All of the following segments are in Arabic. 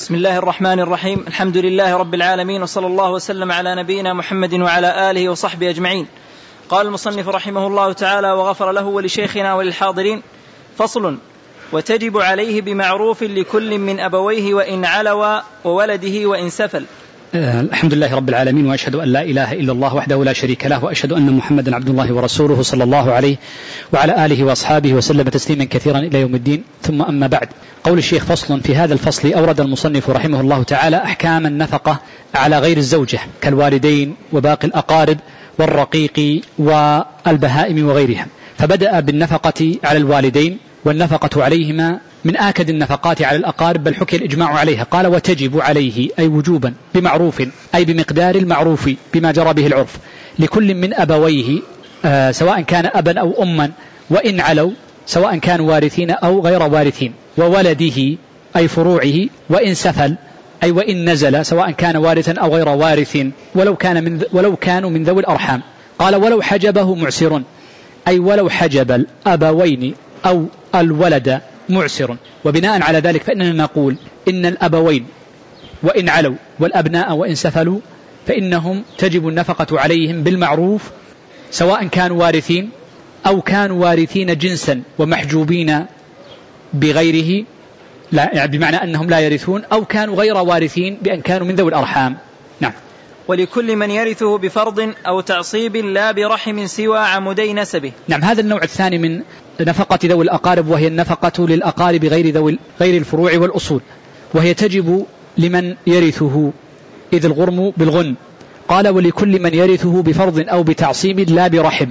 بسم الله الرحمن الرحيم. الحمد لله رب العالمين، وصلى الله وسلم على نبينا محمد وعلى آله وصحبه أجمعين. قال المصنف رحمه الله تعالى وغفر له ولشيخنا وللحاضرين: فصل: وتجب عليه بمعروف لكل من أبويه وإن علوا وولده وإن سفل. الحمد لله رب العالمين، وأشهد أن لا إله إلا الله وحده لا شريك له، وأشهد أن محمدا عبد الله ورسوله صلى الله عليه وعلى آله وأصحابه وسلم تسليما كثيرا إلى يوم الدين. ثم أما بعد. قول الشيخ: فصل: في هذا الفصل أورد المصنف رحمه الله تعالى أحكام النفقة على غير الزوجة كالوالدين وباقي الأقارب والرقيق والبهائم وغيرها. فبدأ بالنفقة على الوالدين، والنفقة عليهما من آكد النفقات على الأقارب، بل حكي الإجماع عليها. قال: وتجب عليه أي وجوبا بمعروف، أي بمقدار المعروف بما جرى به العرف، لكل من أبويه سواء كان أبا أو أما، وإن علوا سواء كانوا وارثين أو غير وارثين، وولده أي فروعه، وإن سفل أي وإن نزل سواء كان وارثا أو غير وارث، ولو كانوا من ذوي الأرحام. قال: ولو حجبه معسر، أي ولو حجب الأبوين أو الولد معسر. وبناء على ذلك فإننا نقول إن الأبوين وإن علوا والأبناء وإن سفلوا فإنهم تجب النفقة عليهم بالمعروف، سواء كانوا وارثين أو كانوا وارثين جنسا ومحجوبين بغيره، لا بمعنى أنهم لا يرثون، أو كانوا غير وارثين بأن كانوا من ذوي الأرحام. نعم. ولكل من يرثه بفرض أو تعصيب لا برحم سوى عمودي نسبه. نعم. هذا النوع الثاني من نفقة ذوي الأقارب، وهي النفقة للأقارب غير الفروع والأصول، وهي تجب لمن يرثه إذ الغرم بالغن. قال: ولكل من يرثه بفرض أو بتعصيب لا برحم،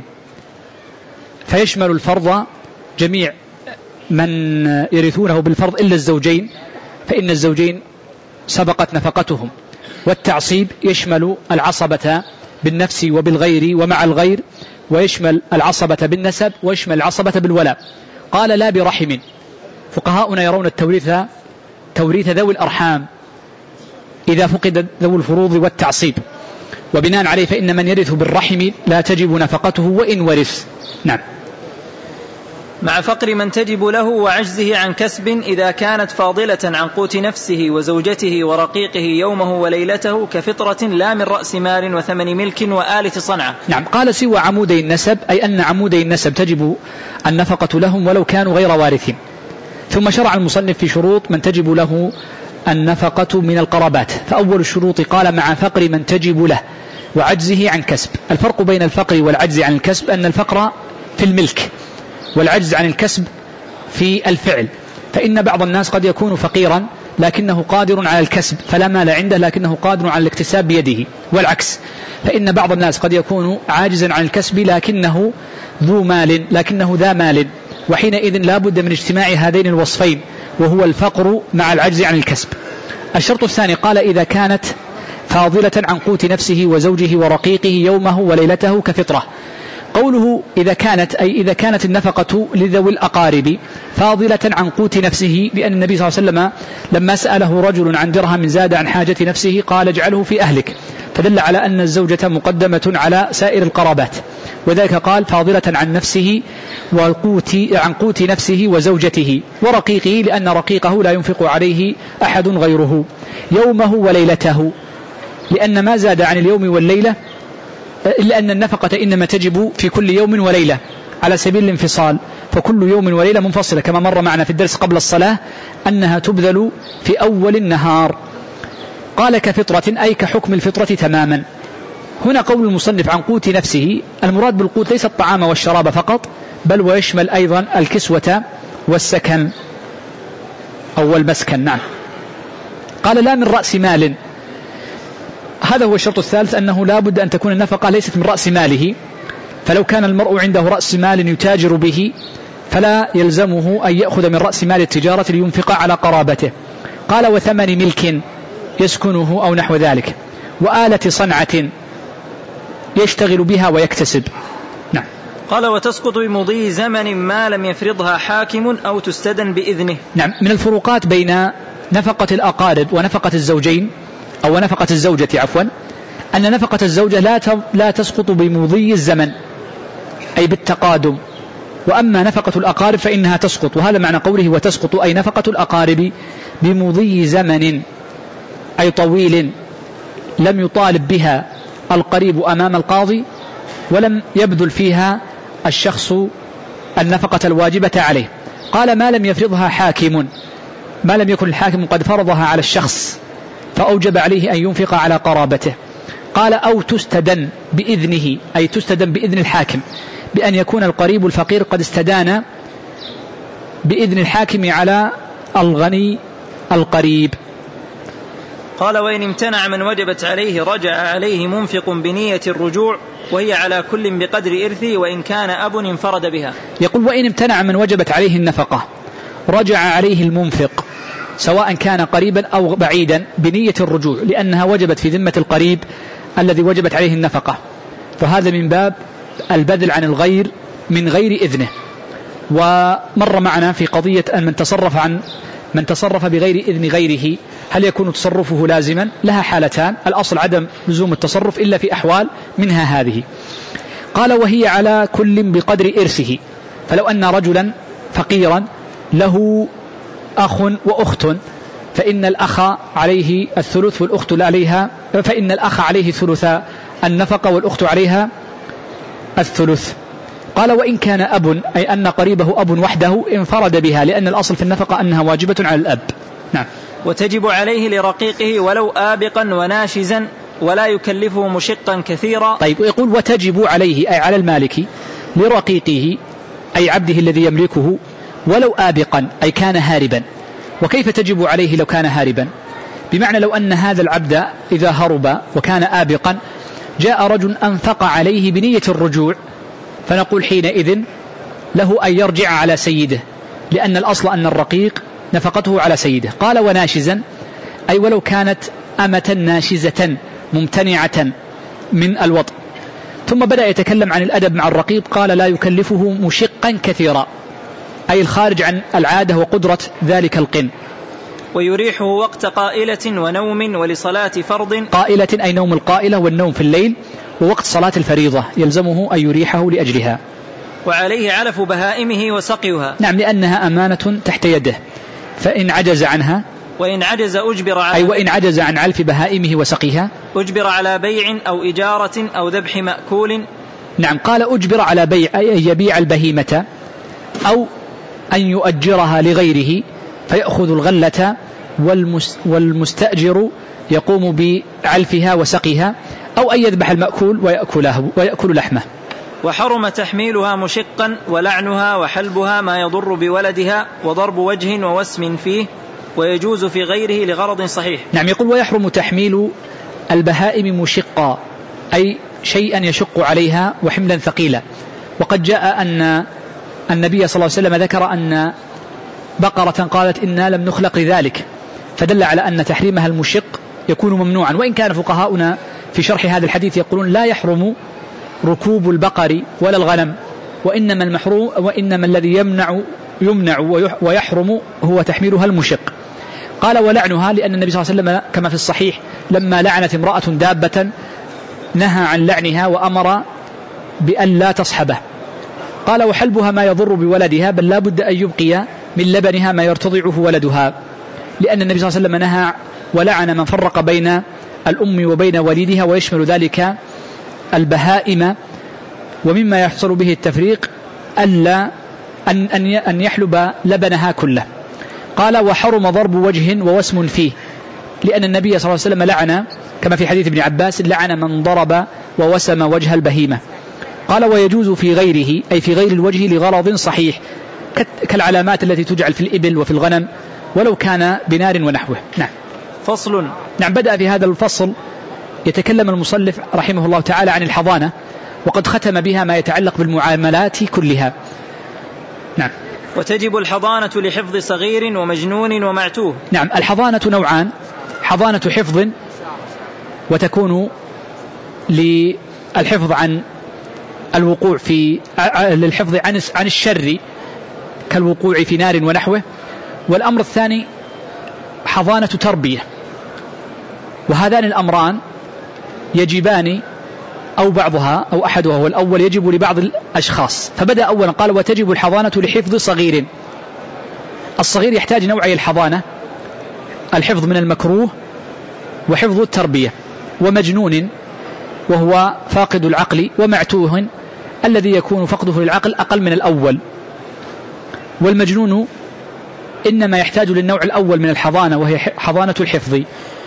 فيشمل الفرض جميع من يرثونه بالفرض إلا الزوجين، فإن الزوجين سبقت نفقتهم. والتعصيب يشمل العصبة بالنفس وبالغير ومع الغير، ويشمل العصبة بالنسب، ويشمل العصبة بالولاء. قال: لا برحم. فقهاؤنا يرون توريث ذوي الأرحام إذا فقد ذوي الفروض والتعصيب، وبناء عليه فإن من يرث بالرحم لا تجب نفقته وإن ورث. نعم. مع فقر من تجب له وعجزه عن كسب إذا كانت فاضلة عن قوت نفسه وزوجته ورقيقه يومه وليلته، كفطرة لا من رأس مال وثمن ملك وآلة صنعة. نعم. قال: سوى عمودي النسب، أي أن عمودي النسب تجب النفقة لهم ولو كانوا غير وارثين. ثم شرع المصنف في شروط من تجب له النفقة من القرابات. فأول الشروط قال: مع فقر من تجب له وعجزه عن كسب. الفرق بين الفقر والعجز عن الكسب أن الفقر في الملك، والعجز عن الكسب في الفعل. فإن بعض الناس قد يكون فقيرا لكنه قادر على الكسب فلا مال عنده، لكنه قادر على الاكتساب بيده، والعكس. فإن بعض الناس قد يكون عاجزا عن الكسب لكنه ذا مال، وحينئذ لا بد من اجتماع هذين الوصفين، وهو الفقر مع العجز عن الكسب. الشرط الثاني قال: إذا كانت فاضلة عن قوت نفسه وزوجه ورقيقه يومه وليلته، كفطرة. قوله إذا كانت النفقة لذوي الأقارب فاضلة عن قوت نفسه، لأن النبي صلى الله عليه وسلم لما سأله رجل عن درهم زاد عن حاجة نفسه قال: اجعله في أهلك، فدل على أن الزوجة مقدمة على سائر القرابات، وذلك قال: فاضلة عن نفسه عن قوت نفسه وزوجته ورقيقه، لأن رقيقه لا ينفق عليه أحد غيره. يومه وليلته، لأن ما زاد عن اليوم والليلة، إلا أن النفقة إنما تجب في كل يوم وليلة على سبيل الانفصال، فكل يوم وليلة منفصلة، كما مر معنا في الدرس قبل الصلاة أنها تبذل في أول النهار. قال: كفطرة، أي كحكم الفطرة تماما. هنا قول المصنف عن قوت نفسه، المراد بالقوت ليس الطعام والشراب فقط، بل ويشمل أيضا الكسوة والسكن أو المسكن. نعم. قال: لا من رأس مال. هذا هو الشرط الثالث، أنه لا بد أن تكون النفقة ليست من رأس ماله، فلو كان المرء عنده رأس مال يتاجر به فلا يلزمه أن يأخذ من رأس مال التجارة لينفق على قرابته. قال: وثمن ملك يسكنه أو نحو ذلك، وآلة صنعة يشتغل بها ويكتسب. نعم. قال: وتسقط بمضي زمن ما لم يفرضها حاكم أو تستدن بإذنه. نعم. من الفروقات بين نفقة الأقارب ونفقة الزوجين أو نفقة الزوجة أن نفقة الزوجة لا تسقط بمضي الزمن، أي بالتقادم، وأما نفقة الأقارب فإنها تسقط. وهذا معنى قوله وتسقط، أي نفقة الأقارب بمضي زمن، أي طويل لم يطالب بها القريب أمام القاضي ولم يبذل فيها الشخص النفقة الواجبة عليه. قال ما لم يفرضها حاكم، ما لم يكن الحاكم قد فرضها على الشخص فأوجب عليه أن ينفق على قرابته. قال أو تستدن بإذنه، أي تستدن بإذن الحاكم، بأن يكون القريب الفقير قد استدان بإذن الحاكم على الغني القريب. قال وإن امتنع من وجبت عليه رجع عليه منفق بنية الرجوع، وهي على كل بقدر إرثه وإن كان أب انفرد بها. يقول وإن امتنع من وجبت عليه النفقة رجع عليه المنفق سواء كان قريبا أو بعيدا بنية الرجوع، لأنها وجبت في ذمة القريب الذي وجبت عليه النفقة، فهذا من باب البذل عن الغير من غير إذنه. ومر معنا في قضية أن من تصرف بغير إذن غيره هل يكون تصرفه لازما؟ لها حالتان، الأصل عدم لزوم التصرف إلا في أحوال منها هذه. قال وهي على كل بقدر إرثه، فلو أن رجلا فقيرا له أخ وأخت فإن الأخ عليه الثلث والأخت عليها، فإن الأخ عليه ثلث النفقة والأخت عليها الثلث. قال وإن كان أب، أي أن قريبه أب وحده انفرد بها، لأن الأصل في النفقة أنها واجبة على الأب. نعم. وتجب عليه لرقيقه ولو آبقا وناشزا ولا يكلفه مشقا كثيرا. طيب يقول وتجب عليه أي على المالك لرقيقه أي عبده الذي يملكه ولو آبقا أي كان هاربا. وكيف تجب عليه لو كان هاربا؟ بمعنى لو أن هذا العبد إذا هرب وكان آبقا جاء رجل أنفق عليه بنية الرجوع، فنقول حينئذ له أن يرجع على سيده، لأن الأصل أن الرقيق نفقته على سيده. قال وناشزا أي ولو كانت أمة ناشزة ممتنعة من الوطء. ثم بدأ يتكلم عن الأدب مع الرقيق، قال لا يكلفه مشقا كثيرا أي الخارج عن العادة وقدرة ذلك القن. ويريحه وقت قائلة ونوم ولصلاة فرض. قائلة أي نوم القائلة والنوم في الليل، ووقت صلاة الفريضة يلزمه أن يريحه لأجلها. وعليه علف بهائمه وسقيها. نعم، لأنها أمانة تحت يده، فإن عجز عنها وإن عجز أجبر على أي وإن عجز عن علف بهائمه وسقيها أجبر على بيع أو إجارة أو ذبح مأكول. نعم، قال أجبر على بيع أي أن يبيع البهيمة أو أن يؤجرها لغيره فيأخذ الغلة والمستأجر يقوم بعلفها وسقيها، أو أن يذبح المأكول ويأكل لحمه. وحرم تحميلها مشقا ولعنها وحلبها ما يضر بولدها وضرب وجه ووسم فيه، ويجوز في غيره لغرض صحيح. نعم، يقول ويحرم تحميل البهائم مشقا أي شيئا يشق عليها وحملا ثقيلا. وقد جاء أن النبي صلى الله عليه وسلم ذكر أن بقرة قالت إنا لم نخلق لذلك، فدل على أن تحريمها المشق يكون ممنوعا. وإن كان فقهاؤنا في شرح هذا الحديث يقولون لا يحرم ركوب البقر ولا الغنم، وإنما الذي يمنع ويحرم هو تحميلها المشق. قال ولعنها لأن النبي صلى الله عليه وسلم كما في الصحيح لما لعنت امرأة دابة نهى عن لعنها وأمر بأن لا تصحبه. قال وحلبها ما يضر بولدها، بل لا بد أن يبقي من لبنها ما يرتضعه ولدها، لأن النبي صلى الله عليه وسلم نهى ولعن من فرق بين الأم وبين وليدها، ويشمل ذلك البهائم. ومما يحصل به التفريق أن يحلب لبنها كله. قال وحرم ضرب وجه ووسم فيه، لأن النبي صلى الله عليه وسلم لعن كما في حديث ابن عباس لعن من ضرب ووسم وجه البهيمة. قال ويجوز في غيره أي في غير الوجه لغرض صحيح، كالعلامات التي تجعل في الإبل وفي الغنم ولو كان بنار ونحوه. نعم. فصل. نعم، بدأ في هذا الفصل يتكلم المصنف رحمه الله تعالى عن الحضانة، وقد ختم بها ما يتعلق بالمعاملات كلها. نعم. وتجب الحضانة لحفظ صغير ومجنون ومعتوه. نعم، الحضانة نوعان، حضانة حفظ وتكون للحفظ عن الوقوع للحفظ عن الشر كالوقوع في نار ونحوه. والأمر الثاني حضانة تربية، وهذان الأمران يجبان أو بعضها أو أحدها، والأول يجب لبعض الأشخاص. فبدأ أولا قال وتجب الحضانة لحفظ صغير. الصغير يحتاج نوعي الحضانة، الحفظ من المكروه وحفظ التربية، ومجنون وهو فاقد العقل، ومعتوه الذي يكون فقده للعقل أقل من الأول. والمجنون إنما يحتاج للنوع الأول من الحضانة وهي حضانة الحفظ،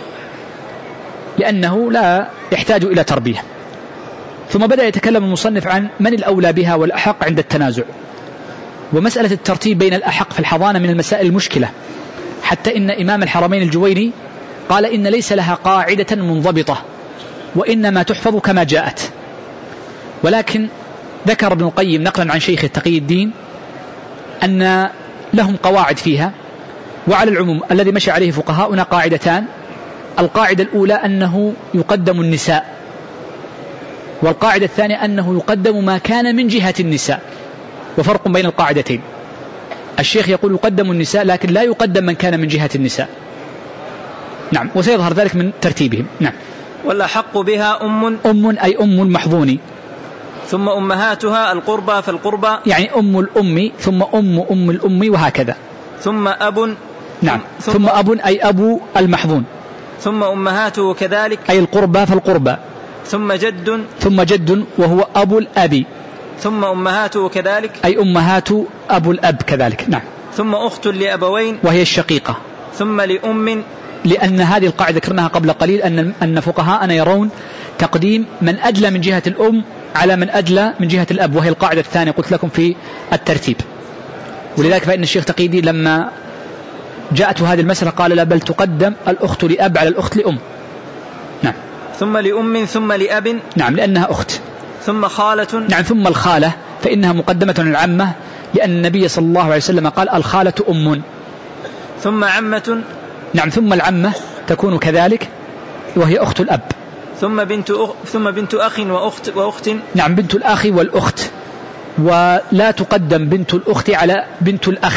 لأنه لا يحتاج إلى تربية. ثم بدأ يتكلم المصنف عن من الأولى بها والأحق عند التنازع. ومسألة الترتيب بين الأحق في الحضانة من المسائل المشكلة، حتى إن إمام الحرمين الجويني قال إن ليس لها قاعدة منضبطة، وإنما تحفظ كما جاءت. ولكن ذكر ابن القيم نقلا عن شيخ تقي الدين أن لهم قواعد فيها. وعلى العموم الذي مشى عليه فقهاؤنا قاعدتان: القاعدة الأولى أنه يقدم النساء، والقاعدة الثانية أنه يقدم ما كان من جهة النساء، وفرق بين القاعدتين. الشيخ يقول يقدم النساء، لكن لا يقدم من كان من جهة النساء. نعم، وسيظهر ذلك من ترتيبهم. نعم. والأحق بها أم أي أم المحظون، ثم أمهاتها القربى فالقربى، يعني أم الأم ثم أم الأم وهكذا. ثم أب. نعم، ثم أب أي أبو المحظون، ثم أمهاته كذلك أي القربى فالقربى. ثم جد وهو أبو الأب. ثم أمهاته كذلك أي أمهات أبو الأب كذلك. نعم. ثم أخت لأبوين وهي الشقيقة. ثم لأم، لأن هذه القاعدة ذكرناها قبل قليل أن فقهاءنا يرون تقديم من أدلى من جهة الأم على من أدلى من جهة الأب، وهي القاعدة الثانية قلت لكم في الترتيب. ولذلك فإن الشيخ تقي الدين لما جاءته هذه المسألة قال لا، بل تقدم الأخت لأب على الأخت لأم. نعم. ثم لأم ثم لأب. نعم، لأنها أخت. ثم خالة. نعم، ثم الخالة فإنها مقدمة العمة، لأن النبي صلى الله عليه وسلم قال الخالة أم. ثم عمة. نعم، ثم العمة تكون كذلك وهي أخت الأب. ثم بنت أخ وأخت. نعم، بنت الأخ والأخت، ولا تقدم بنت الأخت على بنت الأخ،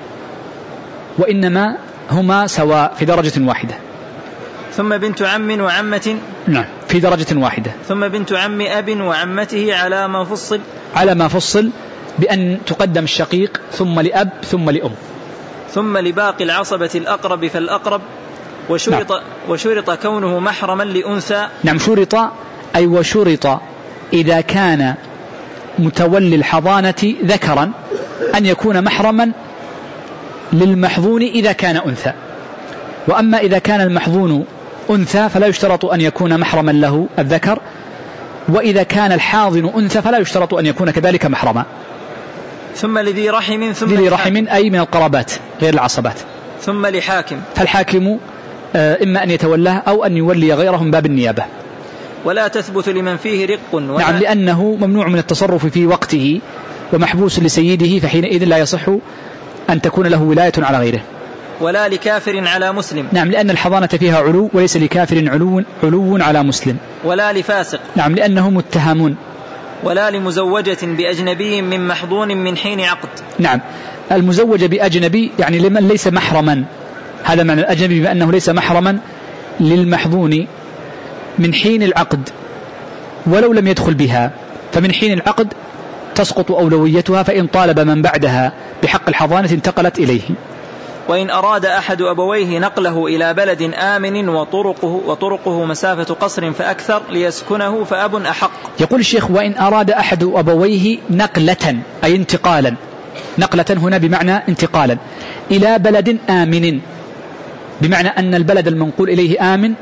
وإنما هما سواء في درجة واحدة. ثم بنت عم وعمة. نعم، في درجة واحدة. ثم بنت عم أب وعمته على ما فصل بأن تقدم الشقيق ثم لأب ثم لأم. ثم لباقي العصبة الأقرب فالأقرب. وشرط كونه محرما لأنثى. نعم، شرط أي وشرط إذا كان متولي الحضانة ذكرا أن يكون محرما للمحظون إذا كان أنثى. وأما إذا كان المحظون أنثى فلا يشترط أن يكون محرما له الذكر، وإذا كان الحاضن أنثى فلا يشترط أن يكون كذلك محرما. ثم لذي رحم. ذي رحم أي من القرابات غير العصبات. ثم لحاكم. فالحاكم إما أن يتولاه أو أن يولي غيره من باب النيابة. ولا تثبت لمن فيه رق. نعم، لأنه ممنوع من التصرف في وقته ومحبوس لسيده، فحينئذ لا يصح أن تكون له ولاية على غيره. ولا لكافر على مسلم. نعم، لأن الحضانة فيها علو، وليس لكافر علو على مسلم. ولا لفاسق. نعم، لأنهم متهمون. ولا لمزوجة بأجنبي من محظون من حين عقد. نعم، المزوجة بأجنبي يعني لمن ليس محرما، هذا معنى الأجنبي بأنه ليس محرما للمحظون من حين العقد ولو لم يدخل بها، فمن حين العقد تسقط أولويتها، فإن طالب من بعدها بحق الحضانة انتقلت إليه. وإن أراد أحد أبويه نقله إلى بلد آمن وطرقه مسافة قصر فأكثر ليسكنه فأب أحق. يقول الشيخ وإن أراد أحد أبويه نقلة أي انتقالا، نقلة هنا بمعنى انتقالا إلى بلد آمن، بمعنى أن البلد المنقول إليه آمن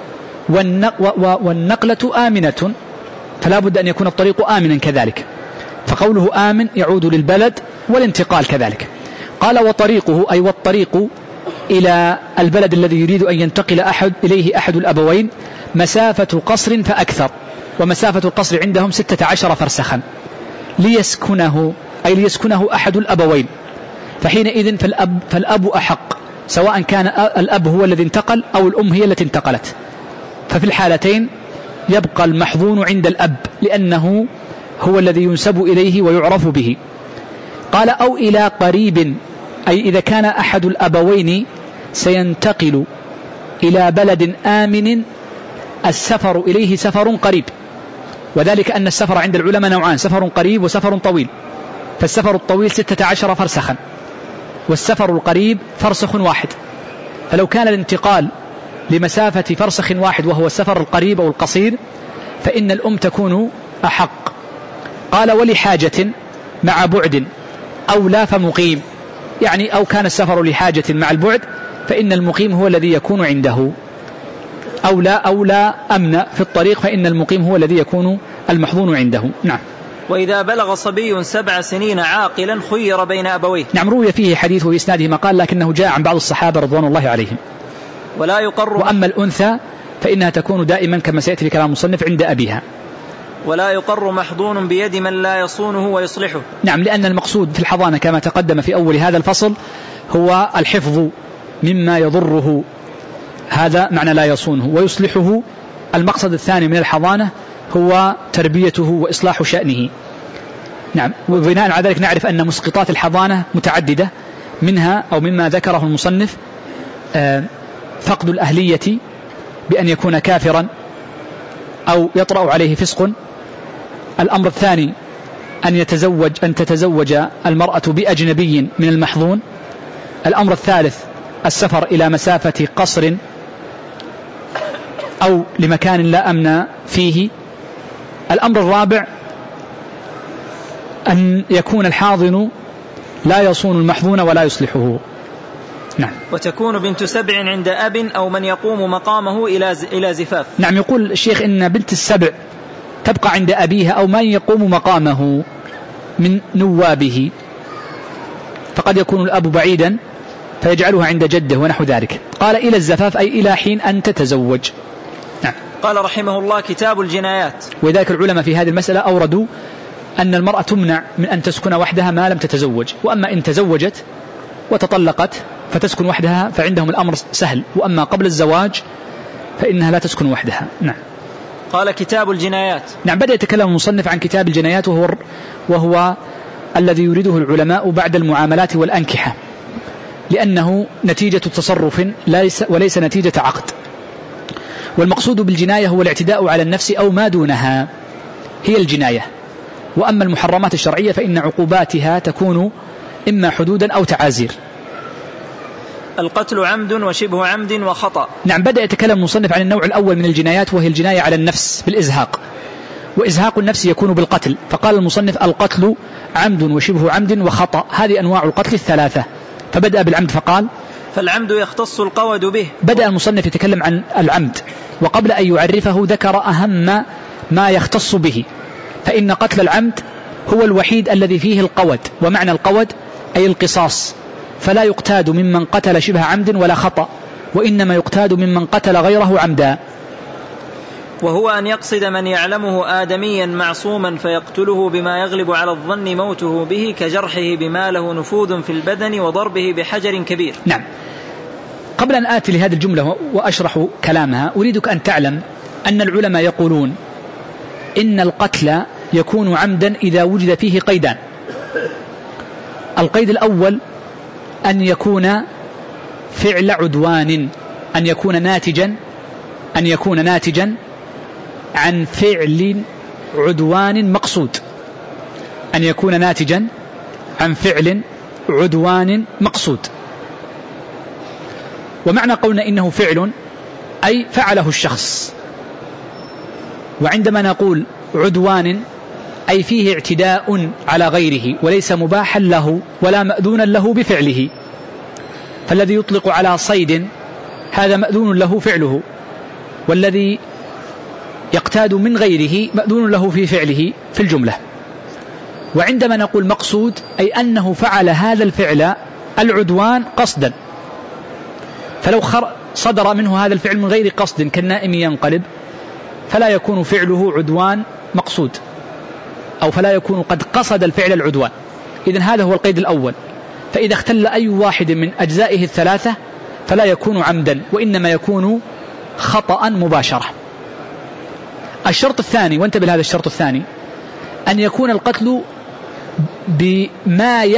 والنقلة آمنة، فلا بد أن يكون الطريق آمنا كذلك، فقوله آمن يعود للبلد والانتقال كذلك. قال وطريقه أي والطريق إلى البلد الذي يريد أن ينتقل إليه أحد الأبوين مسافة قصر فأكثر، ومسافة القصر عندهم 16 فرسخا، ليسكنه أي ليسكنه أحد الأبوين، فحينئذ فالأب أحق، سواء كان الأب هو الذي انتقل أو الأم هي التي انتقلت، ففي الحالتين يبقى المحظون عند الأب لأنه هو الذي ينسب إليه ويعرف به. قال أو إلى قريب أي إذا كان أحد الأبوين سينتقل إلى بلد آمن السفر إليه سفر قريب، وذلك أن السفر عند العلماء نوعان، سفر قريب وسفر طويل، فالسفر الطويل 16 فرسخا والسفر القريب فرسخ واحد، فلو كان الانتقال لمسافة فرسخ واحد وهو السفر القريب أو القصير فإن الأم تكون أحق. قال ولحاجة مع بعد أو لا فمقيم، يعني أو كان السفر لحاجة مع البعد فإن المقيم هو الذي يكون عنده، أو لا أمن في الطريق فإن المقيم هو الذي يكون المحظون عنده. نعم. وإذا بلغ صبي 7 سنين عاقلا خير بين أبويه. نعم، روي فيه حديث وإسناده ما قال، لكنه جاء عن بعض الصحابة رضوان الله عليهم. ولا يقر. وأما الأنثى فإنها تكون دائما كما سيأتي في كلام المصنف عند أبيها. ولا يقر محضون بيد من لا يصونه ويصلحه. نعم، لأن المقصود في الحضانة كما تقدم في أول هذا الفصل هو الحفظ مما يضره، هذا معنى لا يصونه ويصلحه. المقصد الثاني من الحضانة هو تربيته وإصلاح شأنه. نعم، وبناء على ذلك نعرف أن مسقطات الحضانة متعددة، منها أو مما ذكره المصنف فقد الأهلية بأن يكون كافرا أو يطرأ عليه فسق. الأمر الثاني أن تتزوج المرأة بأجنبي من المحظون. الأمر الثالث السفر إلى مسافة قصر أو لمكان لا أمن فيه. الأمر الرابع أن يكون الحاضن لا يصون المحظون ولا يصلحه. نعم. وتكون بنت 7 عند أب أو من يقوم مقامه إلى زفاف. نعم، يقول الشيخ إن بنت 7 تبقى عند أبيها أو من يقوم مقامه من نوابه، فقد يكون الأب بعيدا فيجعلها عند جده ونحو ذلك. قال إلى الزفاف أي إلى حين أن تتزوج. نعم. قال رحمه الله كتاب الجنايات. وذلك العلماء في هذه المسألة أوردوا أن المرأة تمنع من أن تسكن وحدها ما لم تتزوج، وأما إن تزوجت وتطلقت فتسكن وحدها فعندهم الأمر سهل، وأما قبل الزواج فإنها لا تسكن وحدها. نعم. قال كتاب الجنايات. نعم، بدأ يتكلم المصنف عن كتاب الجنايات وهو الذي يريده العلماء بعد المعاملات والأنكحة، لأنه نتيجة تصرف وليس نتيجة عقد. والمقصود بالجناية هو الاعتداء على النفس أو ما دونها، هي الجناية. وأما المحرمات الشرعية فإن عقوباتها تكون إما حدودا أو تعازير. القتل عمد وشبه عمد وخطأ. نعم، بدأ يتكلم المصنف عن النوع الأول من الجنايات وهي الجناية على النفس بالإزهاق، وإزهاق النفس يكون بالقتل. فقال المصنف القتل عمد وشبه عمد وخطأ، هذه أنواع القتل الثلاثة. فبدأ بالعمد فقال فالعمد يختص القود به. بدأ المصنف يتكلم عن العمد، وقبل أن يعرفه ذكر أهم ما يختص به، فإن قتل العمد هو الوحيد الذي فيه القود، ومعنى القود أي القصاص، فلا يقتاد ممن قتل شبه عمد ولا خطأ، وإنما يقتاد ممن قتل غيره عمدا. وهو أن يقصد من يعلمه آدميا معصوما فيقتله بما يغلب على الظن موته به، كجرحه بما له نفوذ في البدن وضربه بحجر كبير. نعم، قبل أن آتي لهذه الجملة وأشرح كلامها أريدك أن تعلم أن العلماء يقولون إن القتل يكون عمدا إذا وجد فيه قيدان. القيد الأول أن يكون فعل عدوان، أن يكون ناتجا عن فعل عدوان مقصود، أن يكون ناتجا عن فعل عدوان مقصود. ومعنى قولنا إنه فعل أي فعله الشخص، وعندما نقول عدوان أي فيه اعتداء على غيره وليس مباحا له ولا مأذونا له بفعله. فالذي يطلق على صيد هذا مأذون له فعله، والذي يقتاد من غيره مأذون له في فعله في الجملة. وعندما نقول مقصود أي أنه فعل هذا الفعل العدوان قصدا، فلو صدر منه هذا الفعل من غير قصد كالنائم ينقلب فلا يكون فعله عدوان مقصود، أو فلا يكون قد قصد الفعل العدوان. إذن هذا هو القيد الأول. فإذا اختل أي واحد من أجزائه الثلاثة فلا يكون عمدا، وإنما يكون خطأ مباشرة. الشرط الثاني، وانتبه لهذا الشرط الثاني، أن يكون القتل بما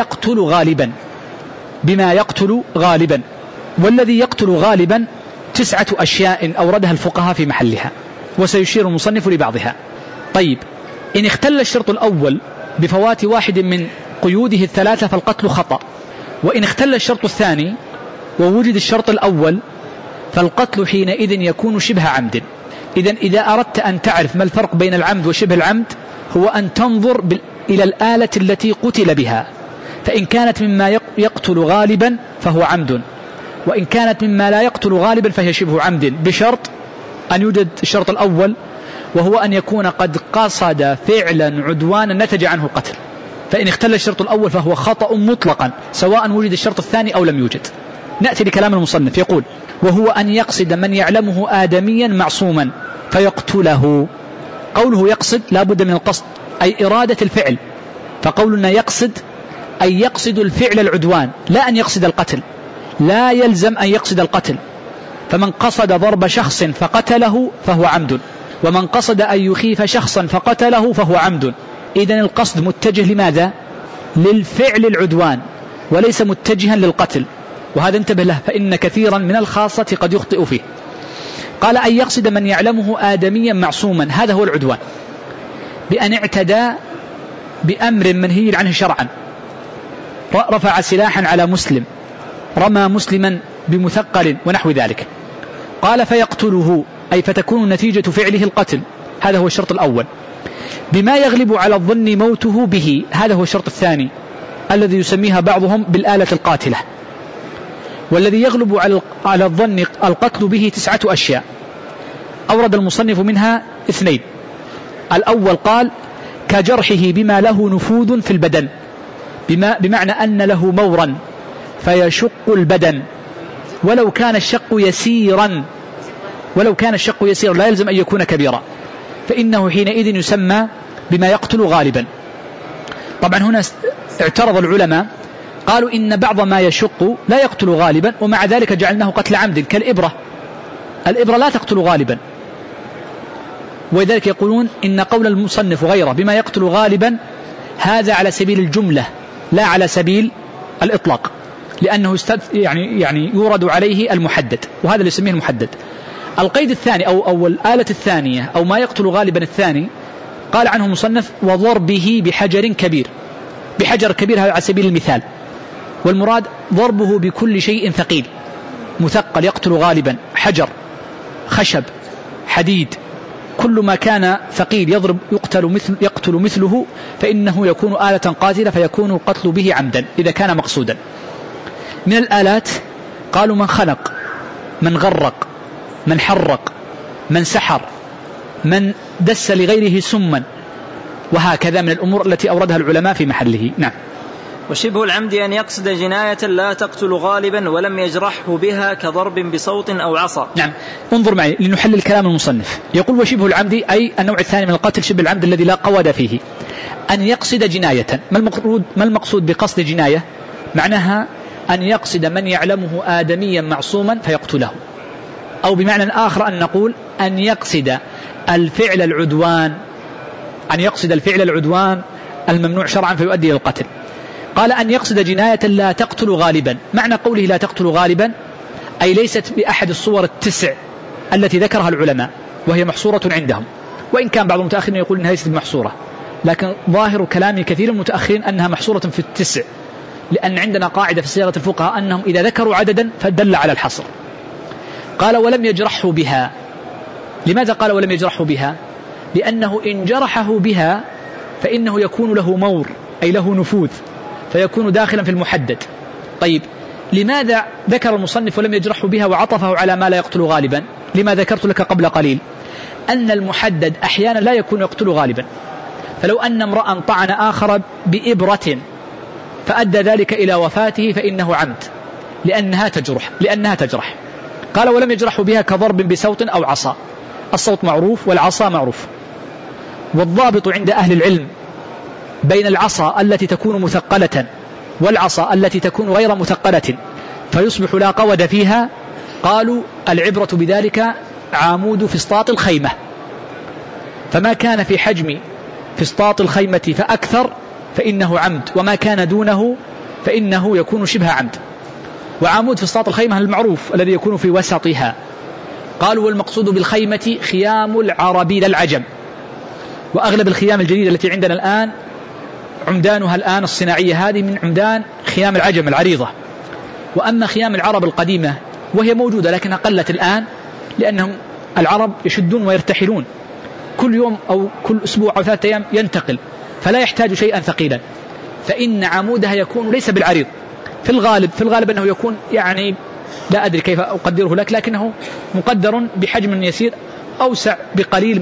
يقتل غالبا. والذي يقتل غالبا 9 أشياء أوردها الفقهاء في محلها، وسيشير المصنف لبعضها. طيب، إن اختل الشرط الأول بفوات واحد من قيوده الثلاثة فالقتل خطأ، وإن اختل الشرط الثاني ووجد الشرط الأول فالقتل حينئذ يكون شبه عمد. إذن إذا أردت أن تعرف ما الفرق بين العمد وشبه العمد هو أن تنظر إلى الآلة التي قتل بها، فإن كانت مما يقتل غالبا فهو عمد، وإن كانت مما لا يقتل غالبا فهي شبه عمد، بشرط أن يوجد الشرط الأول وهو أن يكون قد قصد فعلا عدوانا نتج عنه القتل. فإن اختل الشرط الأول فهو خطأ مطلقا سواء وجد الشرط الثاني أو لم يوجد. نأتي لكلام المصنف يقول: وهو أن يقصد من يعلمه آدميا معصوما فيقتله. قوله يقصد لا بد من القصد أي إرادة الفعل، فقولنا يقصد أي يقصد الفعل العدوان لا أن يقصد القتل، لا يلزم أن يقصد القتل. فمن قصد ضرب شخص فقتله فهو عمد، ومن قصد أن يخيف شخصا فقتله فهو عمد. إذن القصد متجه لماذا؟ للفعل العدوان وليس متجها للقتل، وهذا انتبه له فإن كثيرا من الخاصة قد يخطئ فيه. قال أن يقصد من يعلمه آدميا معصوما، هذا هو العدوان، بأن اعتدى بأمر منهي عنه شرعا، رفع سلاحا على مسلم، رمى مسلما بمثقل ونحو ذلك. قال فيقتله أي فتكون نتيجة فعله القتل، هذا هو الشرط الأول. بما يغلب على الظن موته به، هذا هو الشرط الثاني الذي يسميها بعضهم بالآلة القاتلة. والذي يغلب على الظن القتل به 9 أشياء أورد المصنف منها 2. الأول قال كجرحه بما له نفوذ في البدن، بمعنى أن له مورا فيشق البدن ولو كان الشق يسيرا، لا يلزم أن يكون كبيرا، فإنه حينئذ يسمى بما يقتل غالبا. طبعا هنا اعترض العلماء قالوا إن بعض ما يشق لا يقتل غالبا ومع ذلك جعلناه قتل عمد كالإبرة، الإبرة لا تقتل غالبا، ولذلك يقولون إن قول المصنف غيره بما يقتل غالبا هذا على سبيل الجملة لا على سبيل الإطلاق، لأنه يعني يورد عليه المحدد، وهذا اللي يسميه المحدد. القيد الثاني أو الآلة الثانية أو ما يقتل غالبا الثاني قال عنه المصنف وضربه بحجر كبير، بحجر كبير هذا على سبيل المثال، والمراد ضربه بكل شيء ثقيل مثقل يقتل غالبا، حجر، خشب، حديد، كل ما كان ثقيل يقتل مثله فإنه يكون آلة قاتلة فيكون القتل به عمدا إذا كان مقصودا. من الآلات قالوا من خنق، من غرق، من حرق، من سحر، من دس لغيره سما، وهكذا من الأمور التي أوردها العلماء في محله. نعم. وشبه العمد أن يقصد جناية لا تقتل غالبا ولم يجرحه بها كضرب بصوت أو عصا. نعم. انظر معي لنحلل كلام المصنف. يقول وشبه العمد أي النوع الثاني من القتل شبه العمد الذي لا قود فيه، أن يقصد جناية. ما المقصود بقصد جناية؟ معناها أن يقصد من يعلمه آدميا معصوما فيقتله، أو بمعنى آخر أن نقول أن يقصد الفعل العدوان الممنوع شرعا فيؤدي إلى القتل. قال أن يقصد جناية لا تقتل غالبا، معنى قوله لا تقتل غالبا أي ليست بأحد الصور 9 التي ذكرها العلماء وهي محصورة عندهم، وإن كان بعض المتأخرين يقول أنها ليست محصورة، لكن ظاهر كلام كثير من المتأخرين أنها محصورة في 9، لأن عندنا قاعدة في صياغة الفقهاء أنهم إذا ذكروا عددا فدل على الحصر. قال ولم يجرحه بها. لماذا قال ولم يجرحه بها؟ لأنه إن جرحه بها فإنه يكون له مور أي له نفوذ فيكون داخلا في المحدد. طيب لماذا ذكر المصنف ولم يجرحه بها وعطفه على ما لا يقتل غالبا؟ لما ذكرت لك قبل قليل أن المحدد أحيانا لا يكون يقتل غالبا، فلو أن امرأ طعن آخر بإبرة فأدى ذلك إلى وفاته فإنه عمد لأنها تجرح. قال ولم يجرحه بها كضرب بصوت أو عصا. الصوت معروف والعصا معروف، والضابط عند أهل العلم بين العصا التي تكون مثقلة والعصا التي تكون غير مثقلة فيصبح لا قود فيها، قالوا العبرة بذلك عمود فسطاط الخيمة، فما كان في حجم فسطاط الخيمة فأكثر فإنه عمد، وما كان دونه فإنه يكون شبه عمد. وعمود فسطاط الخيمة المعروف الذي يكون في وسطها. قالوا والمقصود بالخيمة خيام العربي لا العجم، وأغلب الخيام الجديدة التي عندنا الآن عمدانها الآن الصناعية هذه من عمدان خيام العجم العريضة، وأما خيام العرب القديمة وهي موجودة لكنها قلت الآن، لأنهم العرب يشدون ويرتحلون كل يوم أو كل أسبوع أو 3 أيام ينتقل، فلا يحتاج شيئا ثقيلا، فإن عمودها يكون ليس بالعريض في الغالب أنه يكون يعني لا أدري كيف أقدره لك، لكنه مقدر بحجم يسير أوسع بقليل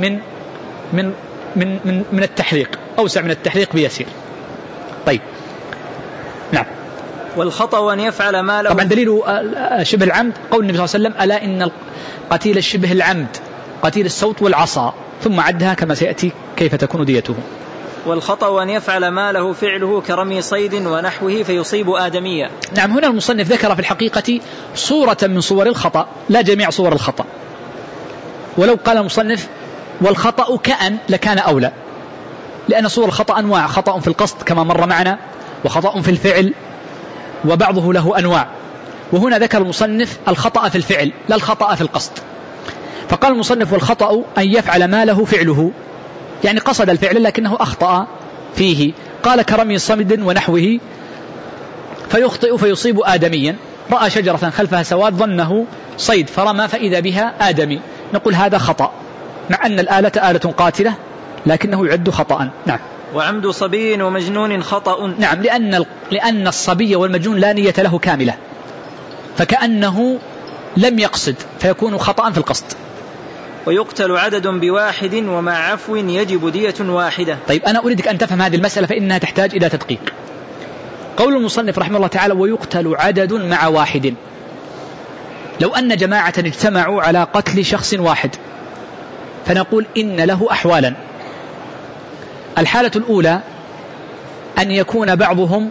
من التحليق، أوسع من التحليق بيسير. طيب نعم. والخطأ أن يفعل ما له. طبعا دليل شبه العمد قول النبي صلى الله عليه وسلم: ألا إن قتيل الشبه العمد قتيل الصوت والعصا، ثم عدها كما سيأتي كيف تكون ديته. والخطأ أن يفعل ما له فعله كرمي صيد ونحوه فيصيب آدميا. نعم، هنا المصنف ذكر في الحقيقة صورة من صور الخطأ، لا جميع صور الخطأ، ولو قال المصنف والخطأ كأن لكان أولى، لأن صور الخطأ أنواع: خطأ في القصد كما مر معنا، وخطأ في الفعل، وبعضه له أنواع. وهنا ذكر المصنف الخطأ في الفعل لا الخطأ في القصد، فقال المصنف والخطأ أن يفعل ما له فعله، يعني قصد الفعل لكنه أخطأ فيه. قال كرمي صمد ونحوه فيخطئ فيصيب آدميا، رأى شجرة خلفها سواد ظنه صيد فرمى فإذا بها آدمي، نقول هذا خطأ، مع أن الآلة آلة قاتلة لكنه يعد خطأ. نعم. وعمد صبي ومجنون خطأ. نعم، لأن الصبي والمجنون لا نية له كاملة، فكأنه لم يقصد فيكون خطأ في القصد. ويقتل عدد بواحد ومع عفو يجب دية واحدة. طيب أنا أريدك أن تفهم هذه المسألة فإنها تحتاج إلى تدقيق. قول المصنف رحمه الله تعالى: ويقتل عدد مع واحد، لو أن جماعة اجتمعوا على قتل شخص واحد فنقول إن له أحوالا. الحالة الأولى أن يكون بعضهم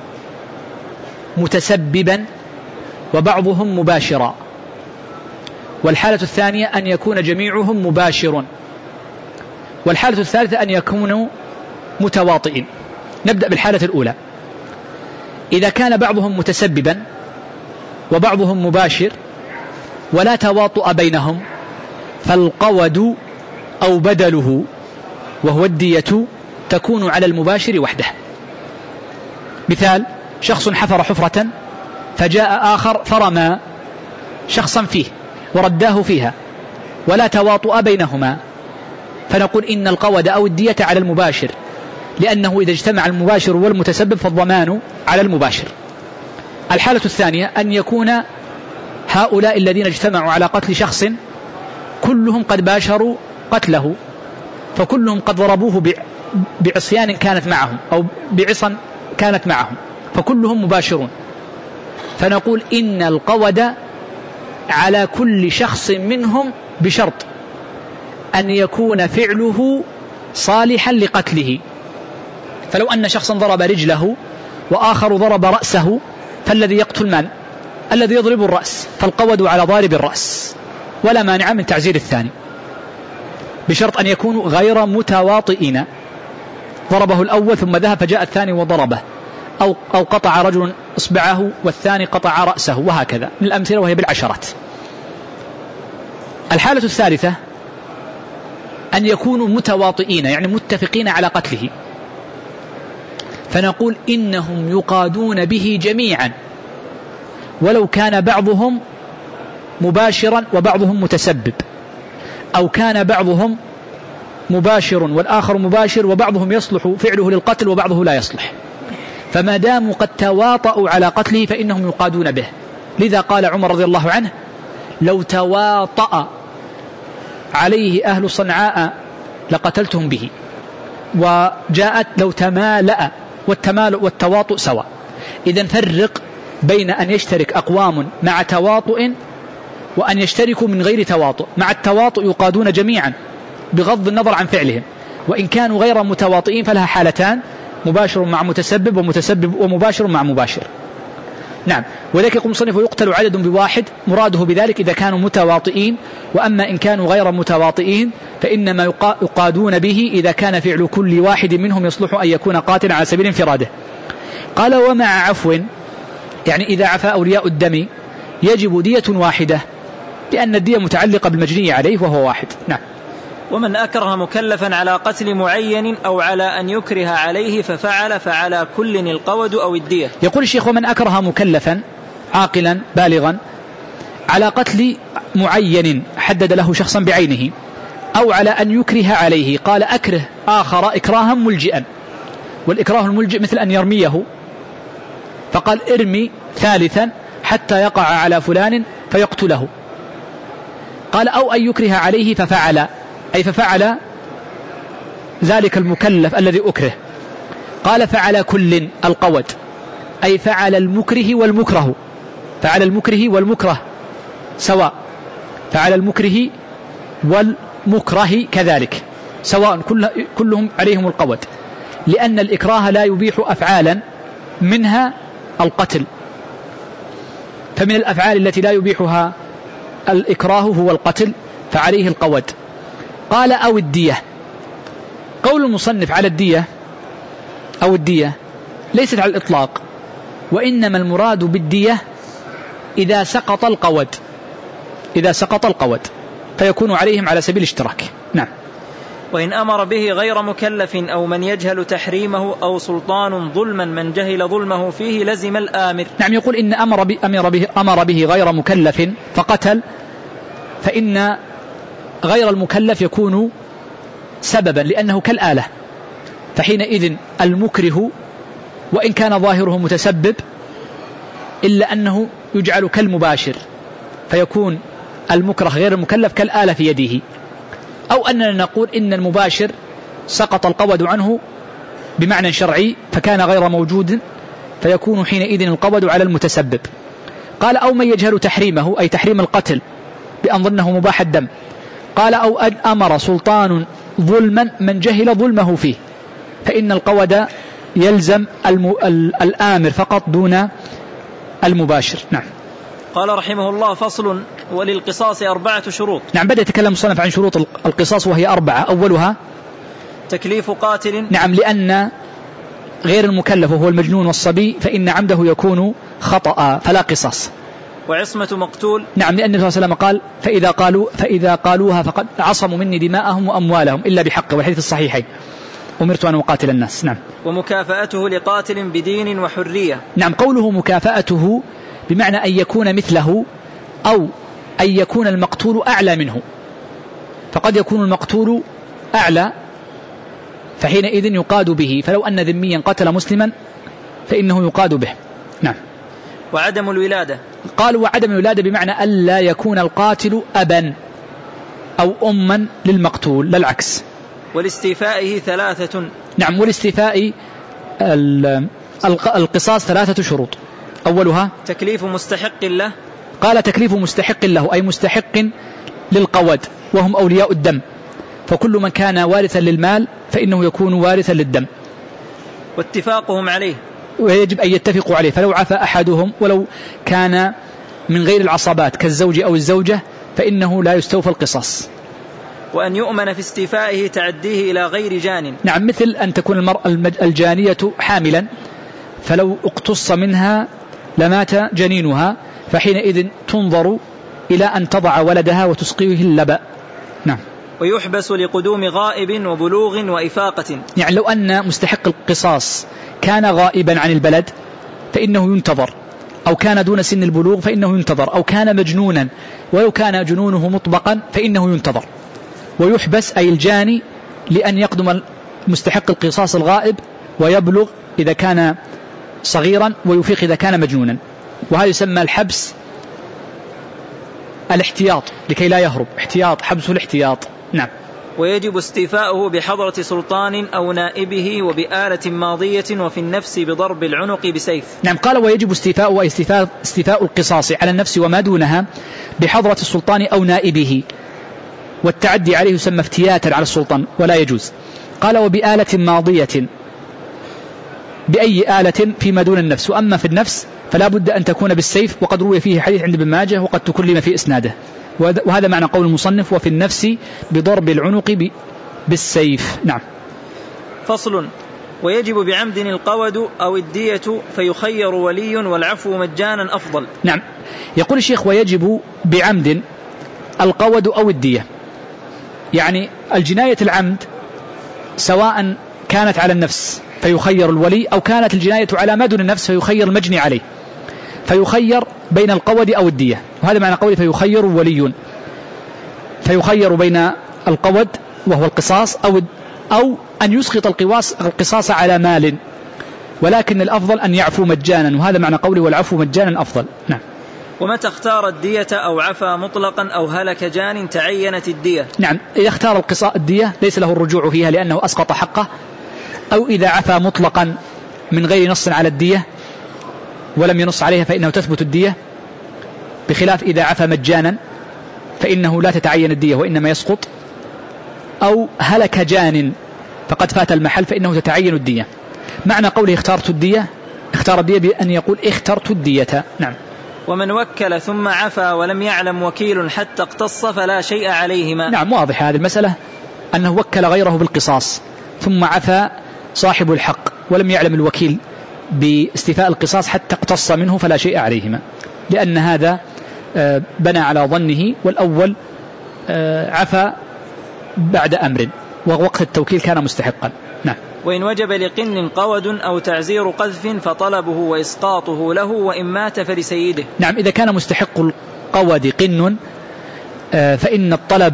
متسببا وبعضهم مباشرا، والحالة الثانية أن يكون جميعهم مباشر، والحالة الثالثة أن يكونوا متواطئين. نبدأ بالحالة الأولى. إذا كان بعضهم متسببا وبعضهم مباشر ولا تواطؤ بينهم فالقود أو بدله وهو الدية تكون على المباشر وحده. مثال: شخص حفر حفرة فجاء آخر فرمى شخصا فيه ورداه فيها ولا تواطؤ بينهما، فنقول إن القود أو الدية على المباشر، لأنه إذا اجتمع المباشر والمتسبب فالضمان على المباشر. الحالة الثانية أن يكون هؤلاء الذين اجتمعوا على قتل شخص كلهم قد باشروا قتله، فكلهم قد ضربوه بعصيان كانت معهم أو بعصا كانت معهم، فكلهم مباشرون، فنقول إن القود على كل شخص منهم بشرط أن يكون فعله صالحا لقتله. فلو أن شخصا ضرب رجله وآخر ضرب رأسه فالذي يقتل من؟ الذي يضرب الرأس، فالقود على ضارب الرأس ولا مانع من تعزير الثاني، بشرط أن يكونوا غير متواطئين، ضربه الأول ثم ذهب فجاء الثاني وضربه، أو قطع رجل إصبعه والثاني قطع رأسه، وهكذا من الأمثلة وهي بالعشرات. الحالة الثالثة أن يكونوا متواطئين يعني متفقين على قتله، فنقول إنهم يقادون به جميعا ولو كان بعضهم مباشرا وبعضهم متسبب، أو كان بعضهم مباشر والآخر مباشر وبعضهم يصلح فعله للقتل وبعضه لا يصلح، فما داموا قد تواطؤوا على قتله فإنهم يقادون به. لذا قال عمر رضي الله عنه: لو تواطأ عليه أهل صنعاء لقتلتهم به. وجاءت لو تمالأ، والتمالؤ والتواطؤ سواء. إذن فرق بين أن يشترك أقوام مع تواطؤ وأن يشتركوا من غير تواطؤ. مع التواطؤ يقادون جميعا بغض النظر عن فعلهم، وإن كانوا غير متواطئين فلها حالتان: مباشر مع متسبب ومتسبب ومباشر مع مباشر. نعم. وذلك يقول المصنف: ويقتل عدد بواحد، مراده بذلك إذا كانوا متواطئين، وأما إن كانوا غير متواطئين فإنما يقادون به إذا كان فعل كل واحد منهم يصلح أن يكون قاتلا على سبيل انفراده. قال: ومع عفو، يعني إذا عفى أولياء الدم يجب دية واحدة، لأن الدية متعلقة بالمجني عليه وهو واحد. نعم. ومن أكره مكلفا على قتل معين أو على أن يكره عليه ففعل فعلى كل القود أو الدية. يقول الشيخ: ومن أكره مكلفا عاقلا بالغا على قتل معين حدد له شخصا بعينه، أو على أن يكره عليه، قال أكره آخر إكراها ملجئا، والإكراه الملجئ مثل أن يرميه، فقال ارمي ثالثا حتى يقع على فلان فيقتله. قال أو أن يكره عليه ففعل، أي ففعل ذلك المكلف الذي أكره. قال فعل كل القود، أي فعل المكره والمكره، فعل المكره والمكره سواء، فعل المكره والمكره كذلك سواء، كلهم عليهم القود، لأن الإكراه لا يبيح أفعالا منها القتل، فمن الأفعال التي لا يبيحها الإكراه هو القتل، فعليه القود. قال أو الدية. قول المصنف على الدية أو الدية ليست على الإطلاق، وإنما المراد بالدية إذا سقط القود، إذا سقط القود فيكون عليهم على سبيل الاشتراك. نعم. وإن أمر به غير مكلف أو من يجهل تحريمه أو سلطان ظلما من جهل ظلمه فيه لزم الآمر. نعم، يقول إن أمر به غير مكلف فقتل، فإن غير المكلف يكون سببا لأنه كالآلة، فحينئذ المكره وإن كان ظاهره متسبب إلا أنه يجعل كالمباشر، فيكون المكره غير المكلف كالآلة في يده. أو أننا نقول إن المباشر سقط القود عنه بمعنى شرعي فكان غير موجود، فيكون حينئذ القود على المتسبب. قال أو من يجهل تحريمه، أي تحريم القتل بأن ظنه مباح الدم. قال أو أمر سلطان ظلما من جهل ظلمه فيه، فإن القود يلزم الآمر فقط دون المباشر. نعم. قال رحمه الله فصل وللقصاص 4 شروط. نعم، بدأ يتكلم مصنف عن شروط القصاص وهي 4. أولها تكليف قاتل. نعم، لأن غير المكلف وهو المجنون والصبي فإن عمده يكون خطأ فلا قصاص. وعصمة مقتول. نعم، لأن النبي صلى الله عليه وسلم قال فإذا قالوها فقد عصموا مني دماءهم وأموالهم إلا بحق، والحديث الصحيحين أمرت أن أقاتل الناس. نعم. ومكافأته لقاتل بدين وحرية. نعم، قوله مكافأته بمعنى أن يكون مثله أو أن يكون المقتول أعلى منه، فقد يكون المقتول أعلى فحينئذ يقاد به، فلو أن ذميا قتل مسلما فإنه يقاد به. نعم. وعدم الولادة. قالوا وعدم الولادة بمعنى ألا يكون القاتل أبا أو أما للمقتول، لا العكس. ولاستيفائه 3. نعم، والاستيفاء القصاص 3 شروط. أولها تكليف مستحق له. قال تكليف مستحق له، أي مستحق للقود وهم أولياء الدم، فكل من كان وارثا للمال فإنه يكون وارثا للدم. واتفاقهم عليه، ويجب أن يتفقوا عليه، فلو عفى أحدهم ولو كان من غير العصبات كالزوج أو الزوجة فإنه لا يستوفى القصاص. وأن يؤمن في استيفائه تعديه إلى غير جان. نعم، مثل أن تكون المرأة الجانية حاملا فلو اقتص منها لمات جنينها، فحينئذ تنظر إلى أن تضع ولدها وتسقيه اللبن. نعم. ويحبس لقدوم غائب وبلوغ وإفاقة. يعني لو أن مستحق القصاص كان غائبا عن البلد فإنه ينتظر، أو كان دون سن البلوغ فإنه ينتظر، أو كان مجنونا ولو كان جنونه مطبقا فإنه ينتظر. ويحبس أي الجاني لأن يقدم مستحق القصاص الغائب ويبلغ إذا كان صغيرا ويفيق إذا كان مجنونا، وهذا يسمى الحبس الاحتياط لكي لا يهرب، احتياط، حبسه الاحتياط. نعم. ويجب استيفاؤه بحضرة سلطان أو نائبه وبآلة ماضية وفي النفس بضرب العنق بسيف. نعم، قال ويجب استيفاؤه أي استيفاء القصاص على النفس وما دونها بحضرة السلطان أو نائبه، والتعدي عليه يسمى افتياتا على السلطان ولا يجوز. قال وبآلة ماضية، بأي آلة فيما دون النفس، وأما في النفس فلا بد أن تكون بالسيف، وقد روي فيه حديث عند ابن ماجه وقد تكلم في إسناده، وهذا معنى قول المصنف وفي النفس بضرب العنق بالسيف. نعم. فصل ويجب بعمد القود أو الدية فيخير ولي والعفو مجانا أفضل. نعم، يقول الشيخ ويجب بعمد القود أو الدية، يعني الجناية العمد سواء كانت على النفس فيخير الولي، أو كانت الجناية على ما دون النفس فيخير المجني عليه. فيخير بين القود أو الدية، وهذا معنى قوله فيخير ولي، فيخير بين القود وهو القصاص أو أن يسقط القصاص على مال، ولكن الأفضل أن يعفو مجانا، وهذا معنى قوله والعفو مجانا أفضل. نعم. ومتى اختار الدية أو عفا مطلقا أو هلك جان تعينت الدية؟ نعم، إذا اختار الدية ليس له الرجوع فيها لأنه أسقط حقه، أو إذا عفا مطلقا من غير نص على الدية ولم ينص عليها فإنه تثبت الدية، بخلاف إذا عفا مجانا فإنه لا تتعين الدية وإنما يسقط، أو هلك جان فقد فات المحل فإنه تتعين الدية. معنى قوله اخترت الدية، اختار الدية بأن يقول اخترت الدية. نعم. ومن وكل ثم عفا ولم يعلم وكيل حتى اقتص فلا شيء عليهما. نعم، واضح هذه المسألة، أنه وكل غيره بالقصاص ثم عفا صاحب الحق ولم يعلم الوكيل باستيفاء القصاص حتى اقتص منه فلا شيء عليهما، لأن هذا بنى على ظنه، والأول عفا بعد أمر ووقت التوكيل كان مستحقا. نعم. وإن وجب لقن قود أو تعزير قذف فطلبه وإسقاطه له، وإن مات فلسيده. نعم، إذا كان مستحق القود قن فإن الطلب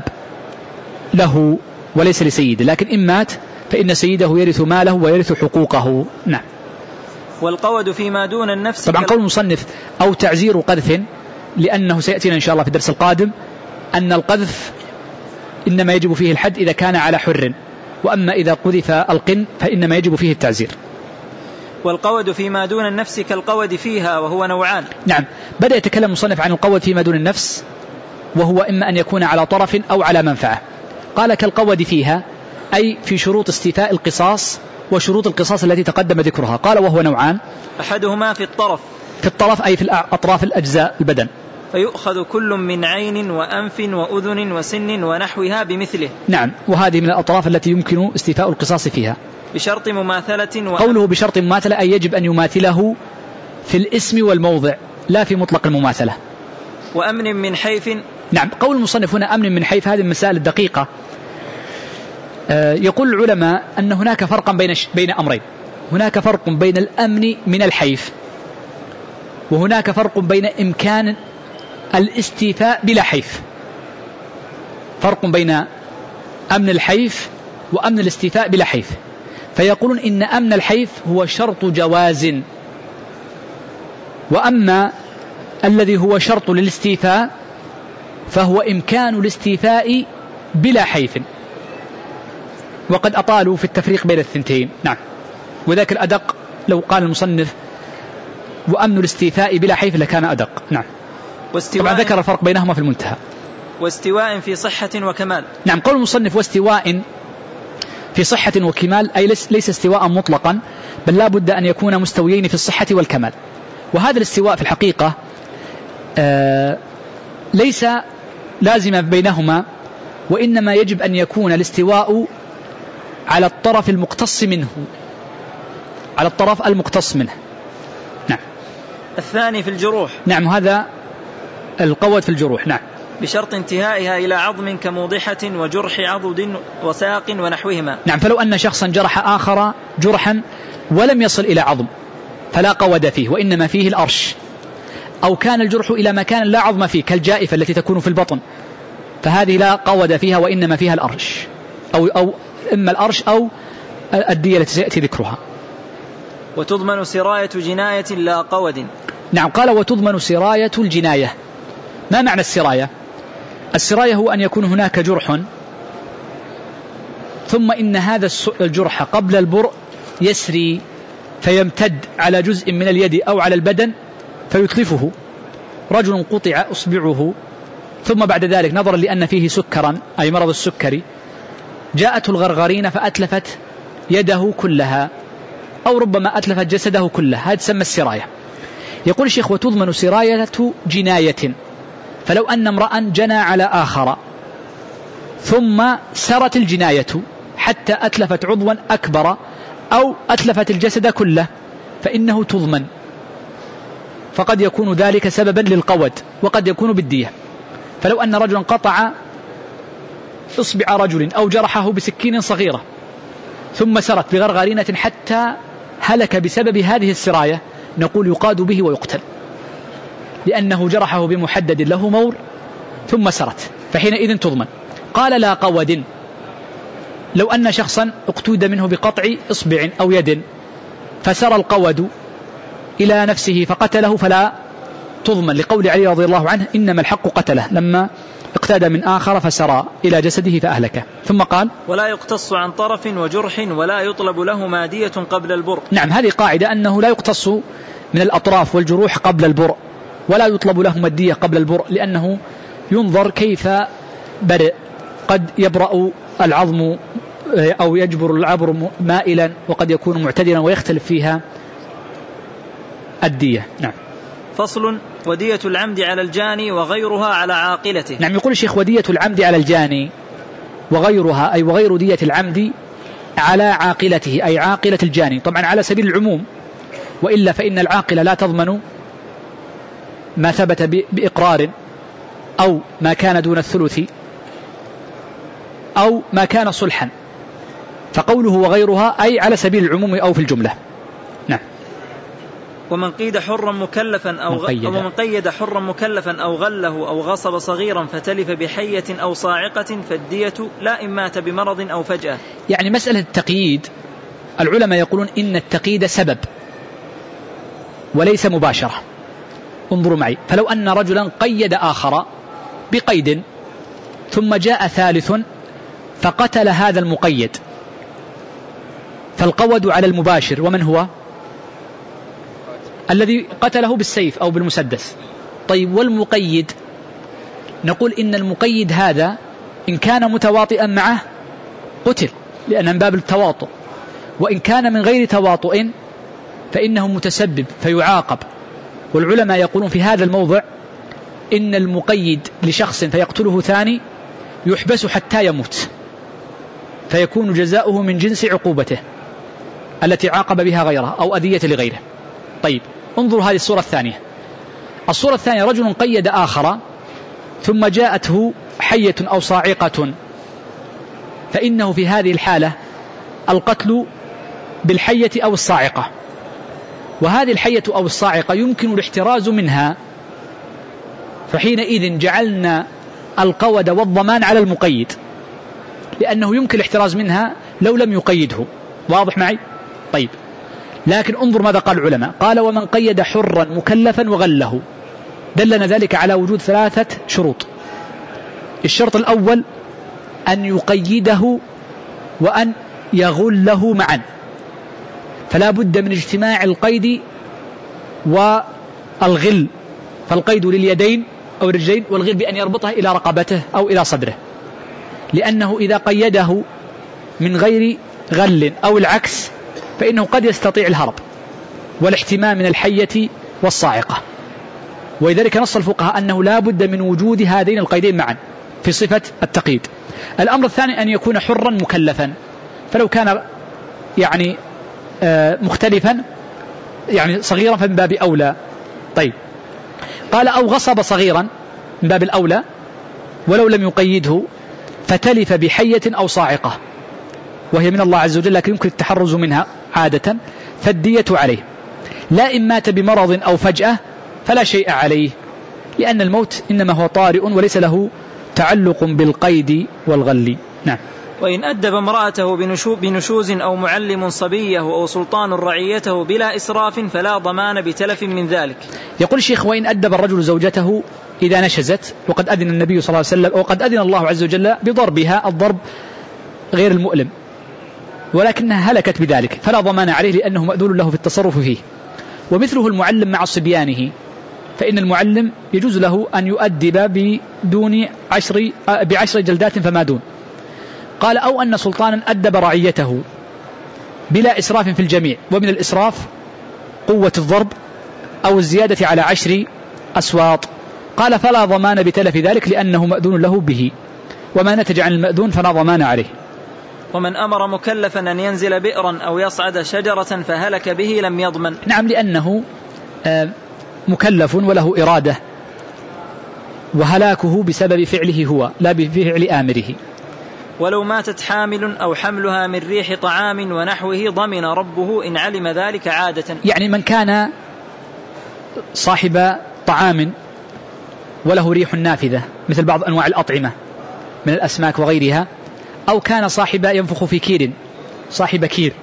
له وليس لسيده، لكن إن مات فإن سيده يرث ماله ويرث حقوقه. نعم. والقود فيما دون النفس، طبعا قول المصنف أو تعزير قذف، لأنه سيأتينا إن شاء الله في الدرس القادم أن القذف إنما يجب فيه الحد إذا كان على حر، وأما إذا قذف القن فإنما يجب فيه التعزير. والقود فيما دون النفس كالقود فيها وهو نوعان. نعم، بدأ يتكلم المصنف عن القود فيما دون النفس، وهو إما أن يكون على طرف أو على منفعة. قال كالقود فيها أي في شروط استيفاء القصاص وشروط القصاص التي تقدم ذكرها. قال وهو نوعان، أحدهما في الطرف أي في أطراف الأجزاء البدن، فيؤخذ كل من عين وأنف وأذن وسن ونحوها بمثله. نعم، وهذه من الأطراف التي يمكن استيفاء القصاص فيها بشرط مماثلة. قوله بشرط مماثلة أي يجب أن يماثله في الاسم والموضع لا في مطلق المماثلة. وأمن من حيف. نعم، قول المصنف هنا أمن من حيف، هذه المسائل الدقيقة. يقول العلماء أن هناك فرقا بين أمرين، هناك فرق بين الأمن من الحيف، وهناك فرق بين إمكان الاستيفاء بلا حيف. فرق بين أمن الحيف وأمن الاستيفاء بلا حيف. فيقولون إن أمن الحيف هو شرط جواز، وأما الذي هو شرط للاستيفاء فهو إمكان الاستيفاء بلا حيف، وقد أطالوا في التفريق بين الثنتين. نعم، وذاك الأدق لو قال المصنف وأمن الاستيفاء بلا حيف لكان أدق. نعم، طبعا ذكر الفرق بينهما في المنتهى. واستواء في صحة وكمال. نعم، قول المصنف واستواء في صحة وكمال أي ليس استواء مطلقا، بل لا بد أن يكون مستويين في الصحة والكمال. وهذا الاستواء في الحقيقة ليس لازما بينهما، وإنما يجب أن يكون الاستواء على الطرف المقتص منه، على الطرف المقتص منه. نعم. الثاني في الجروح. نعم، هذا القود في الجروح. نعم، بشرط انتهائها إلى عظم كموضحة وجرح عضد وساق ونحوهما. نعم، فلو أن شخصا جرح آخر جرحا ولم يصل إلى عظم فلا قود فيه وإنما فيه الأرش، أو كان الجرح إلى مكان لا عظم فيه كالجائفة التي تكون في البطن، فهذه لا قود فيها وإنما فيها الأرش، أو إما الأرش أو الدية التي سيأتي ذكرها. وتضمن سراية جناية لا قود. نعم، قال وتضمن سراية الجناية. ما معنى السراية؟ السراية هو أن يكون هناك جرح ثم إن هذا الجرح قبل البرء يسري فيمتد على جزء من اليد أو على البدن فيتلفه. رجل قطع أصبعه ثم بعد ذلك نظرا لأن فيه سكرا أي مرض السكري جاءته الغرغرين فأتلفت يده كلها، أو ربما أتلفت جسده كله، هذا تسمى السراية. يقول الشيخ وتضمن سراية جناية، فلو أن امرأ جنى على آخر ثم سرت الجناية حتى أتلفت عضوا أكبر أو أتلفت الجسد كله فإنه تضمن، فقد يكون ذلك سببا للقود وقد يكون بالدية. فلو أن رجلا قطع إصبع رجل أو جرحه بسكين صغيرة ثم سرت بغرغرينة حتى هلك بسبب هذه السراية، نقول يقاد به ويقتل. لأنه جرحه بمحدد له مور ثم سرت، فحينئذ تضمن. قال لا قود، لو أن شخصا اقتود منه بقطع إصبع أو يد فسر القود إلى نفسه فقتله فلا تضمن، لقول علي رضي الله عنه إنما الحق قتله لما اقتاد من آخر فسرى إلى جسده فأهلكه. ثم قال ولا يقتص عن طرف وجرح ولا يطلب له مادية قبل البرء. نعم، هذه قاعدة أنه لا يقتص من الأطراف والجروح قبل البرء ولا يطلب له مادية قبل البرء، لأنه ينظر كيف برئ، قد يبرأ العظم أو يجبر العبر مائلا وقد يكون معتدلا ويختلف فيها الدية. نعم. فصل. ودية العمد على الجاني وغيرها على عاقلته. نعم، يقول الشيخ ودية العمد على الجاني وغيرها، أي وغير دية العمد على عاقلته، أي عاقلة الجاني، طبعا على سبيل العموم، وإلا فإن العاقلة لا تضمن ما ثبت بإقرار أو ما كان دون الثلث أو ما كان صلحا، فقوله وغيرها أي على سبيل العموم أو في الجملة. نعم. ومن قيد حرا مكلفا ومن قيد حرا مكلفا أو غله أو غصب صغيرا فتلف بحية أو صاعقة فالدية لا إن مات بمرض أو فجأة. يعني مسألة التقييد العلماء يقولون إن التقييد سبب وليس مباشرة. انظروا معي، فلو أن رجلا قيد آخر بقيد ثم جاء ثالث فقتل هذا المقيد فالقود على المباشر، ومن هو؟ الذي قتله بالسيف أو بالمسدس. طيب والمقيد؟ نقول إن المقيد هذا إن كان متواطئا معه قتل لأن من باب التواطؤ، وإن كان من غير تواطؤ فإنه متسبب فيعاقب. والعلماء يقولون في هذا الموضع إن المقيد لشخص فيقتله ثاني يحبس حتى يموت فيكون جزاؤه من جنس عقوبته التي عاقب بها غيره أو أذية لغيره. طيب انظروا هذه الصورة الثانية. الصورة الثانية رجل قيد آخر ثم جاءته حية أو صاعقة، فإنه في هذه الحالة القتل بالحية أو الصاعقة، وهذه الحية أو الصاعقة يمكن الاحتراز منها، فحينئذ جعلنا القود والضمان على المقيد لأنه يمكن الاحتراز منها لو لم يقيده. واضح معي؟ طيب، لكن انظر ماذا قال العلماء. قال ومن قيد حرا مكلفا وغله، دلنا ذلك على وجود 3 شروط. الشرط الأول أن يقيده وأن يغله معا، فلا بد من اجتماع القيد والغل، فالقيد لليدين أو الرجلين والغل بأن يربطه إلى رقبته أو إلى صدره، لأنه إذا قيده من غير غل أو العكس فإنه قد يستطيع الهرب والاحتماء من الحية والصاعقة. ولذلك نص الفقهاء أنه لا بد من وجود هذين القيدين معا في صفة التقييد. الأمر الثاني أن يكون حرا مكلفا، فلو كان يعني مختلفا يعني صغيرا فمن باب أولى. طيب، قال أو غصب صغيرا من باب الأولى ولو لم يقيده فتلف بحية أو صاعقة، وهي من الله عز وجل لكن يمكن التحرز منها عادة، فالدية عليه. لا إن مات بمرض أو فجأة فلا شيء عليه، لأن الموت إنما هو طارئ وليس له تعلق بالقيد والغل. نعم. وإن أدب امرأته بنشوز أو معلم صبيه أو سلطان رعيته بلا إسراف فلا ضمان بتلف من ذلك. يقول الشيخ وإن أدب الرجل زوجته إذا نشزت، وقد أذن النبي صلى الله عليه وسلم وقد أذن الله عز وجل بضربها الضرب غير المؤلم، ولكنها هلكت بذلك فلا ضمان عليه لأنه مأذون له في التصرف فيه. ومثله المعلم مع صبيانه، فإن المعلم يجوز له أن يؤدب بدون 10 جلدات فما دون. قال أو أن سلطانا أدب رعيته بلا إسراف في الجميع، ومن الإسراف قوة الضرب أو الزيادة على 10 أسواط. قال فلا ضمان بتلف ذلك لأنه مأذون له به، وما نتج عن المأذون فلا ضمان عليه. ومن أمر مكلفا أن ينزل بئرا أو يصعد شجرة فهلك به لم يضمن. نعم، لأنه مكلف وله إرادة، وهلاكه بسبب فعله هو لا بفعل آمره. ولو ماتت حامل أو حملها من ريح طعام ونحوه ضمن ربه إن علم ذلك عادة. يعني من كان صاحب طعام وله ريح نافذة مثل بعض أنواع الأطعمة من الأسماك وغيرها، أو كان صاحب ينفخ في كير، صاحب كير،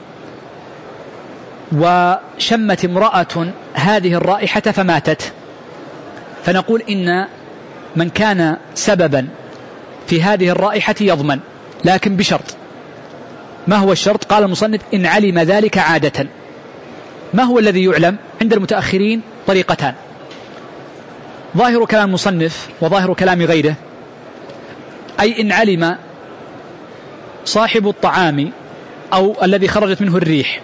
وشمت امرأة هذه الرائحة فماتت، فنقول إن من كان سببا في هذه الرائحة يضمن، لكن بشرط. ما هو الشرط؟ قال المصنف: إن علم ذلك عادة. ما هو الذي يعلم؟ عند المتأخرين طريقتان. ظاهر كلام المصنف وظاهر كلام غيره، أي إن علم صاحب الطعام أو الذي خرجت منه الريح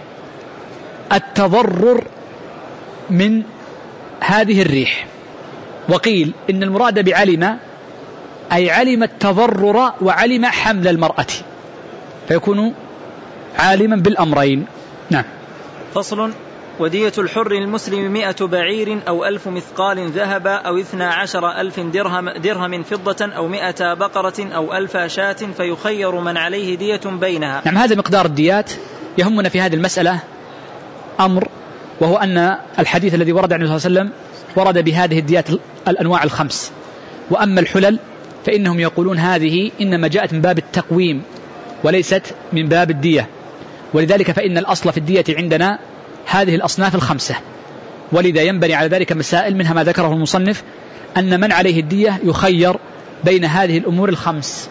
التضرر من هذه الريح، وقيل إن المراد بعلم أي علم التضرر وعلم حمل المرأة، فيكون عالما بالأمرين. نعم. فصل: ودية الحر المسلم 100 بعير أو 1000 مثقال ذهب أو 12,000 درهم فضة أو 100 بقرة أو 1000 شاة، فيخير من عليه دية بينها. نعم، هذا مقدار الديات. يهمنا في هذه المسألة أمر، وهو أن الحديث الذي ورد عن النبي صلى الله عليه وسلم ورد بهذه الديات الأنواع الخمس، وأما الحلل فإنهم يقولون هذه إنما جاءت من باب التقويم وليست من باب الدية، ولذلك فإن الأصل في الدية عندنا هذه الأصناف الخمسة، ولذا ينبني على ذلك مسائل، منها ما ذكره المصنف أن من عليه الدية يخير بين هذه الأمور الخمس.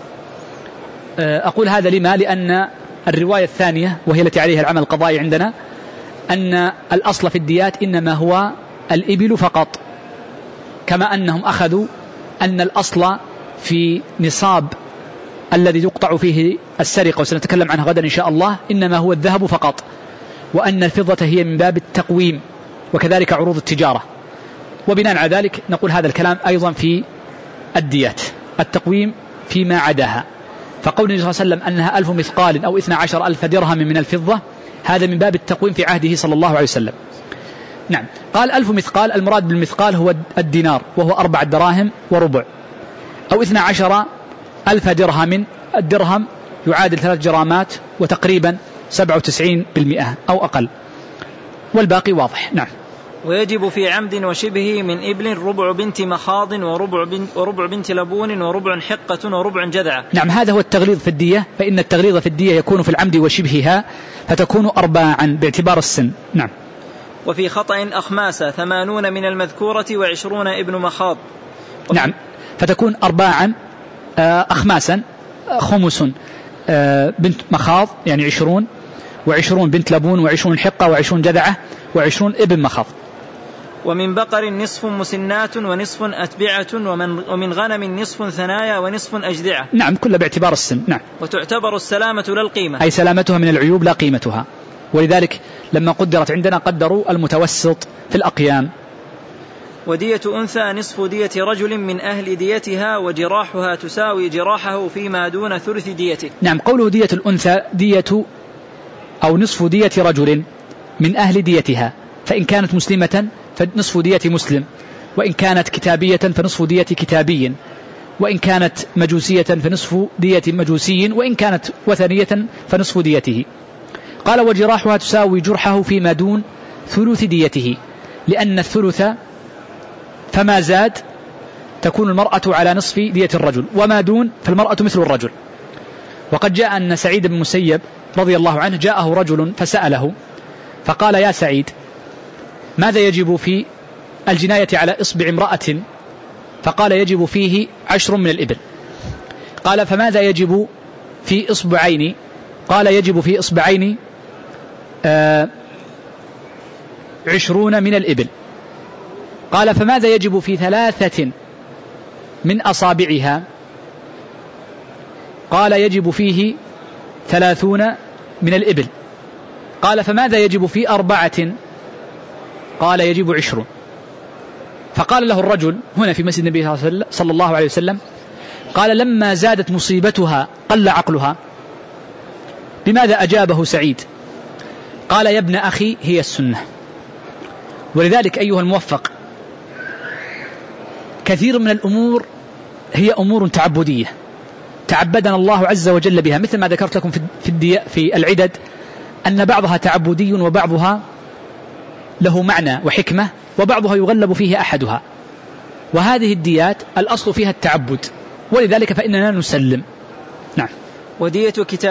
أقول هذا لما؟ لأن الرواية الثانية وهي التي عليها العمل القضائي عندنا أن الأصل في الديات إنما هو الإبل فقط، كما أنهم أخذوا أن الأصل في نصاب الذي يقطع فيه السرقة، وسنتكلم عنها غدا إن شاء الله، إنما هو الذهب فقط، وأن الفضة هي من باب التقويم، وكذلك عروض التجارة. وبناء على ذلك نقول هذا الكلام أيضا في الديات، التقويم فيما عداها. فقول النبي صلى الله عليه وسلم أنها 1000 مثقال أو 12,000 درهم من الفضة، هذا من باب التقويم في عهده صلى الله عليه وسلم. نعم. قال 1000 مثقال، المراد بالمثقال هو الدينار، وهو 4 دراهم وربع، أو 12,000 درهم، الدرهم يعادل 3 جرامات وتقريبا 97% أو أقل، والباقي واضح. نعم. ويجب في عمد وشبه من إبل ربع بنت مخاض وربع بنت لبون وربع حقة وربع جذعة. نعم، هذا هو التغليظ في الدية، فإن التغليظ في الدية يكون في العمد وشبهها، فتكون 4 باعتبار السن. نعم. وفي خطأ أخماسة 80 من المذكورة و20 ابن مخاض. نعم، فتكون 4 أخماسا، خمس بنت مخاض يعني 20، و20 بنت لبون، و20 حقة، و20 جذعة، و20 ابن مخاض. ومن بقر نصف مسنات ونصف أتبعة، ومن غنم نصف ثنايا ونصف أجذعة. نعم، كل باعتبار السن. نعم. وتعتبر السلامة لا القيمة، أي سلامتها من العيوب لا قيمتها، ولذلك لما قدرت عندنا قدروا المتوسط في الأقيام. ودية أنثى نصف دية رجل من أهل ديتها، وجراحها تساوي جراحه فيما دون ثلث ديته. نعم، قوله دية الأنثى دية أو نصف دية رجل من أهل ديتها، فإن كانت مسلمة فنصف دية مسلم، وإن كانت كتابية فنصف دية كتابي، وإن كانت مجوسية فنصف دية مجوسي، وإن كانت وثنية فنصف ديته. قال: وجراحها تساوي جرحه فيما دون ثلث ديته، لأن الثلث فما زاد تكون المرأة على نصف دية الرجل، وما دون فالمرأة مثل الرجل. وقد جاء أن سعيد بن مسيب رضي الله عنه جاءه رجل فسأله فقال: يا سعيد، ماذا يجب في الجناية على إصبع امرأة؟ فقال: يجب فيه 10 من الإبل. قال: فماذا يجب في إصبعين؟ قال: يجب في إصبعين 20 من الإبل. قال: فماذا يجب في 3 من أصابعها؟ قال: يجب فيه 30 من الإبل. قال: فماذا يجب في 4؟ قال: يجب 20. فقال له الرجل هنا في مسجد النبي صلى الله عليه وسلم، قال: لما زادت مصيبتها قل عقلها. بماذا أجابه سعيد؟ قال: يا ابن أخي، هي السنة. ولذلك أيها الموفق، كثير من الأمور هي أمور تعبدية تعبدنا الله عز وجل بها، مثل ما ذكرت لكم في العدد أن بعضها تعبدي وبعضها له معنى وحكمة، وبعضها يغلب فيه أحدها. وهذه الديات الأصل فيها التعبد، ولذلك فإننا نسلم. نعم. ودية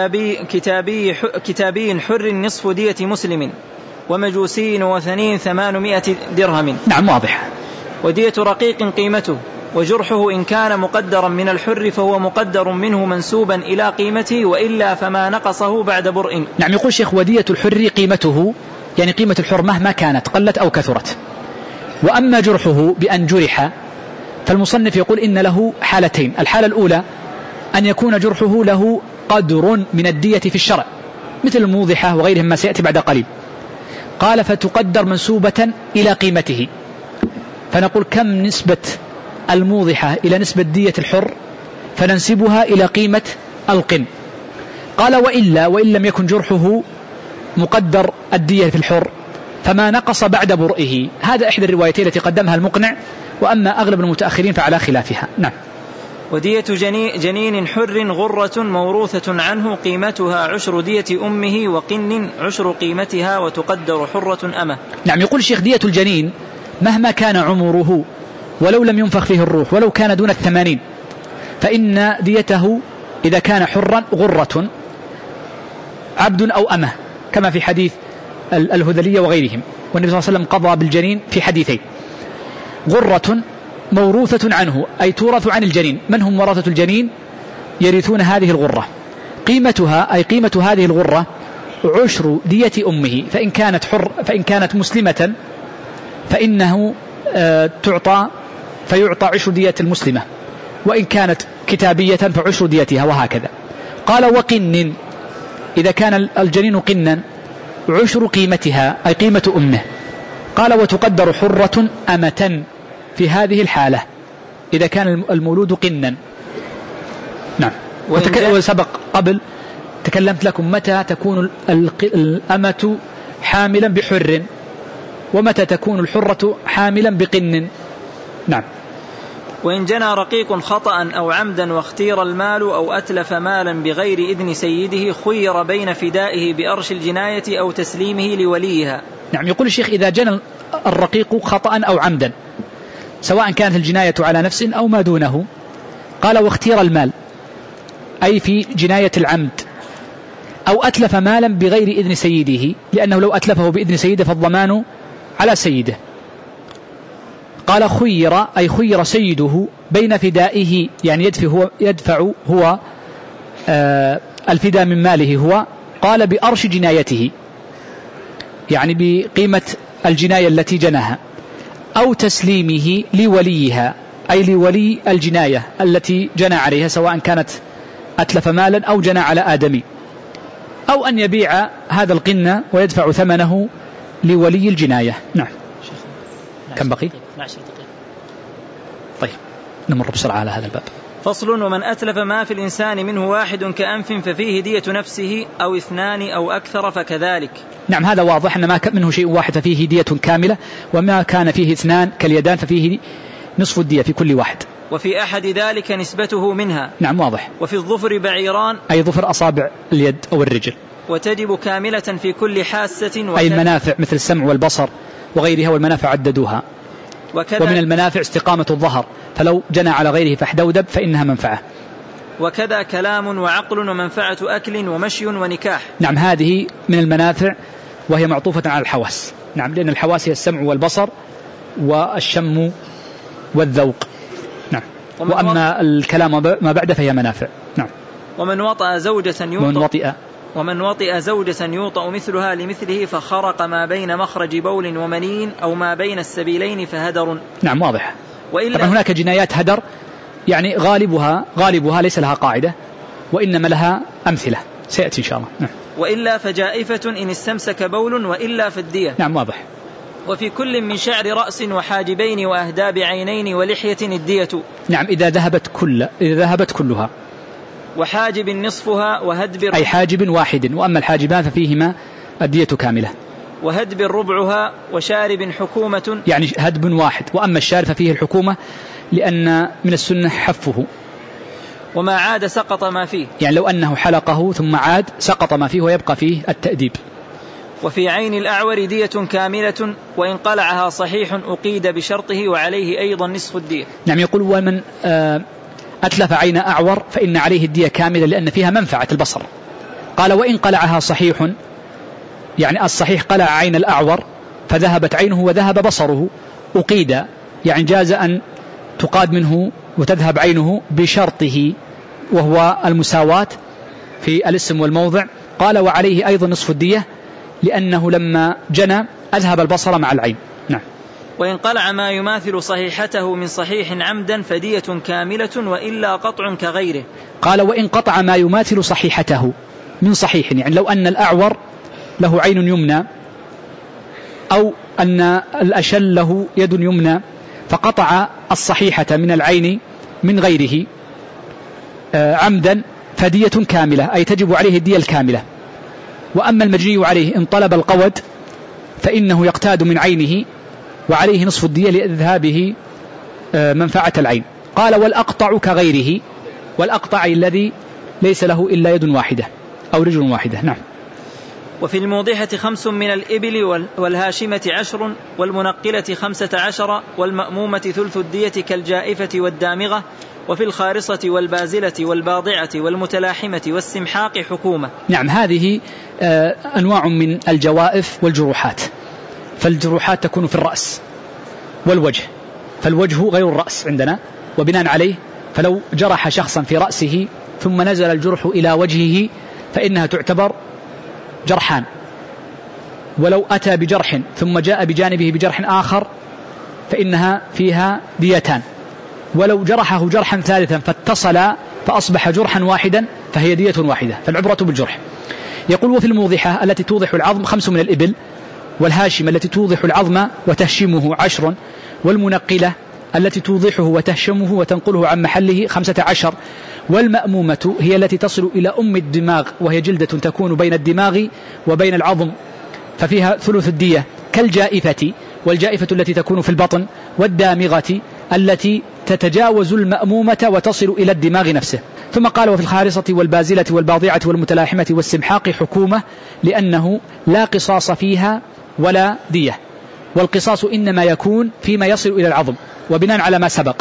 كتابي حر نصف دية مسلم، ومجوسي وثني 800 درهم. نعم واضح. ودية رقيق قيمته، وجرحه إن كان مقدرا من الحر فهو مقدر منه منسوبا إلى قيمته، وإلا فما نقصه بعد برء. نعم. يقول شيخ ودية الحر قيمته، يعني قيمة الحر مهما كانت قلت أو كثرت. وأما جرحه بأن جرح، فالمصنف يقول إن له حالتين. الحالة الأولى أن يكون جرحه له قدر من الدية في الشرع، مثل الموضحة وغيرهم ما سيأتي بعد قليل. قال فتقدر منسوبة إلى قيمته، فنقول كم نسبة الموضحة إلى نسبة دية الحر، فننسبها إلى قيمة القن. قال وإن لم يكن جرحه مقدر الدية في الحر فما نقص بعد برئه. هذا إحدى الروايتين التي قدمها المقنع، وأما أغلب المتأخرين فعلى خلافها. نعم. ودية جنين حر غرة موروثة عنه، قيمتها عشر دية أمه، وقن عشر قيمتها، وتقدر حرة أمه. نعم. يقول الشيخ دية الجنين مهما كان عمره، ولو لم ينفخ فيه الروح، ولو كان دون 80، فإن ديته إذا كان حرا غرة، عبد أو أمه، كما في حديث الهذلية وغيرهم، والنبي صلى الله عليه وسلم قضى بالجنين في حديثين. غرة موروثة عنه، أي تورث عن الجنين. من هم ورثة الجنين؟ يرثون هذه الغرة. قيمتها، أي قيمة هذه الغرة، عشر دية أمه، فإن كانت مسلمة فإنه فيعطى عشر دية المسلمة، وإن كانت كتابية فعشر ديتها، وهكذا. قال وقن، إذا كان الجنين قنا عشر قيمتها، أي قيمة أمه. قال وتقدر حرة أمة في هذه الحالة إذا كان المولود قنا. نعم. وسبق قبل تكلمت لكم متى تكون الأمة حاملا بحر، ومتى تكون الحرة حاملا بقن. نعم. وإن جنى رقيق خطأ أو عمدا واختير المال، أو أتلف مالا بغير إذن سيده، خير بين فدائه بأرش الجناية أو تسليمه لوليها. نعم. يقول الشيخ إذا جنى الرقيق خطأ أو عمدا، سواء كانت الجناية على نفس أو ما دونه. قال واختير المال، أي في جناية العمد، أو أتلف مالا بغير إذن سيده، لأنه لو أتلفه بإذن سيده فالضمان على سيده. قال خير، أي خير سيده بين فدائه، يعني يدفع هو الفداء من ماله هو. قال بأرش جنايته، يعني بقيمة الجناية التي جناها، أو تسليمه لوليها، أي لولي الجناية التي جنى عليها، سواء كانت أتلف مالا أو جنى على آدمي، أو أن يبيع هذا القنة ويدفع ثمنه لولي الجناية. نعم. كم بقي؟ 12 دقيقة. طيب نمر بسرعة على هذا الباب. فصل. ومن أتلف ما في الإنسان منه واحد كأنف ففيه دية نفسه، أو 2 أو أكثر فكذلك. نعم. هذا واضح أن ما منه شيء واحد ففيه دية كاملة، وما كان فيه 2 كاليدان ففيه نصف الدية في كل واحد. وفي أحد ذلك نسبته منها. نعم واضح. وفي الظفر بعيران، أي ظفر أصابع اليد أو الرجل. وتجب كاملة في كل حاسة، أي المنافع مثل السمع والبصر وغيرها، والمنافع عددوها. ومن المنافع استقامة الظهر، فلو جنى على غيره فاحدودب فإنها منفعة. وكذا كلام وعقل ومنفعة أكل ومشي ونكاح. نعم. هذه من المنافع، وهي معطوفة على الحواس. نعم. لأن الحواس هي السمع والبصر والشم والذوق. نعم. وأما الكلام ما بعد فهي منافع. نعم. ومن وطئ زوجة يوطأ مثلها لمثله، فخرق ما بين مخرج بول ومنين، أو ما بين السبيلين فهدر. نعم واضح. طبعا هناك جنايات هدر، يعني غالبها ليس لها قاعدة، وإنما لها أمثلة سيأتي إن شاء الله. نعم. وإلا فجائفة إن استمسك بول، وإلا فالدية. نعم واضح. وفي كل من شعر رأس وحاجبين وأهداب عينين ولحية الدية. نعم. إذا ذهبت كلها. وحاجب نصفها، وهدب، أي حاجب واحد، وأما الحاجبان ففيهما الدية كاملة. وهدب ربعها، وشارب حكومة، يعني هدب واحد، وأما الشارب ففيه الحكومة، لأن من السنة حفه. وما عاد سقط ما فيه، يعني لو أنه حلقه ثم عاد سقط ما فيه، ويبقى فيه التأديب. وفي عين الأعور دية كاملة وإن قلعها صحيح أقيد بشرطه وعليه أيضا نصف الدية. نعم. يقول ومن أتلف عين أعور فإن عليه الدية كاملة لأن فيها منفعة البصر. قال وإن قلعها صحيح، يعني الصحيح قلع عين الأعور فذهبت عينه وذهب بصره، أقيد يعني جاز أن تقاد منه وتذهب عينه بشرطه وهو المساواة في الاسم والموضع. قال وعليه أيضا نصف الدية لأنه لما جنى أذهب البصر مع العين. نعم. وإن قلع ما يماثل صحيحته من صحيح عمدا فدية كاملة وإلا قطع كغيره. قال وإن قطع ما يماثل صحيحته من صحيح، يعني لو أن الأعور له عين يمنى أو أن الأشل له يد يمنى فقطع الصحيحة من العين من غيره عمدا فدية كاملة، أي تجب عليه الدية الكاملة. وأما المجني عليه إن طلب القود فإنه يقتاد من عينه وعليه نصف الدية لإذهابه منفعة العين. قال والأقطع كغيره، والأقطع الذي ليس له إلا يد واحدة أو رجل واحدة. نعم. وفي الموضحة 5 من الإبل والهاشمة 10 والمنقلة 15 والمأمومة ثلث الدية كالجائفة والدامغة. وفي الخارصة والبازلة والباضعة والمتلاحمة والسمحاق حكومة. نعم. هذه أنواع من الجوائف والجروحات. فالجروحات تكون في الرأس والوجه، فالوجه غير الرأس عندنا، وبناء عليه فلو جرح شخصا في رأسه ثم نزل الجرح إلى وجهه فإنها تعتبر جرحان. ولو أتى بجرح ثم جاء بجانبه بجرح آخر فإنها فيها ديتان. ولو جرحه جرحا ثالثا فاتصل فأصبح جرحا واحدا فهي دية واحدة، فالعبرة بالجرح. يقول وفي الموضحة التي توضح العظم 5 من الإبل، والهاشمة التي توضح العظم وتهشمه 10، والمنقلة التي توضحه وتهشمه وتنقله عن محله 15، والمأمومة هي التي تصل إلى أم الدماغ وهي جلدة تكون بين الدماغ وبين العظم ففيها ثلث الدية كالجائفة، والجائفة التي تكون في البطن، والدامغة التي تتجاوز المأمومة وتصل إلى الدماغ نفسه. ثم قال وفي الخارصة والبازلة والباضعة والمتلاحمة والسمحاق حكومة لأنه لا قصاص فيها ولا دية، والقصاص إنما يكون فيما يصل إلى العظم. وبناء على ما سبق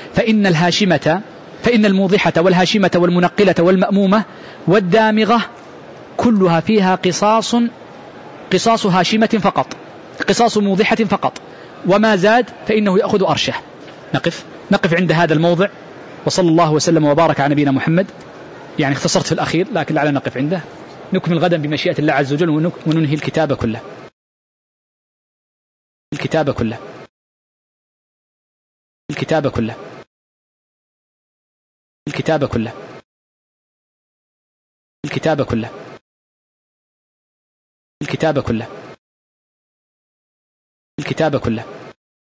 فإن الموضحة والهاشمة والمنقلة والمأمومة والدامغة كلها فيها قصاص هاشمة فقط، قصاص موضحة فقط، وما زاد فإنه يأخذ أرشه. نقف عند هذا الموضع، وصلى الله وسلم وبارك على نبينا محمد. يعني اختصرت في الأخير لكن لعلنا نقف عنده، نكمل غدا بمشيئة الله عز وجل وننهي الكتاب كله. الكتاب كله. الكتاب كله. الكتاب كله. الكتاب كله. الكتاب كله. الكتاب كله.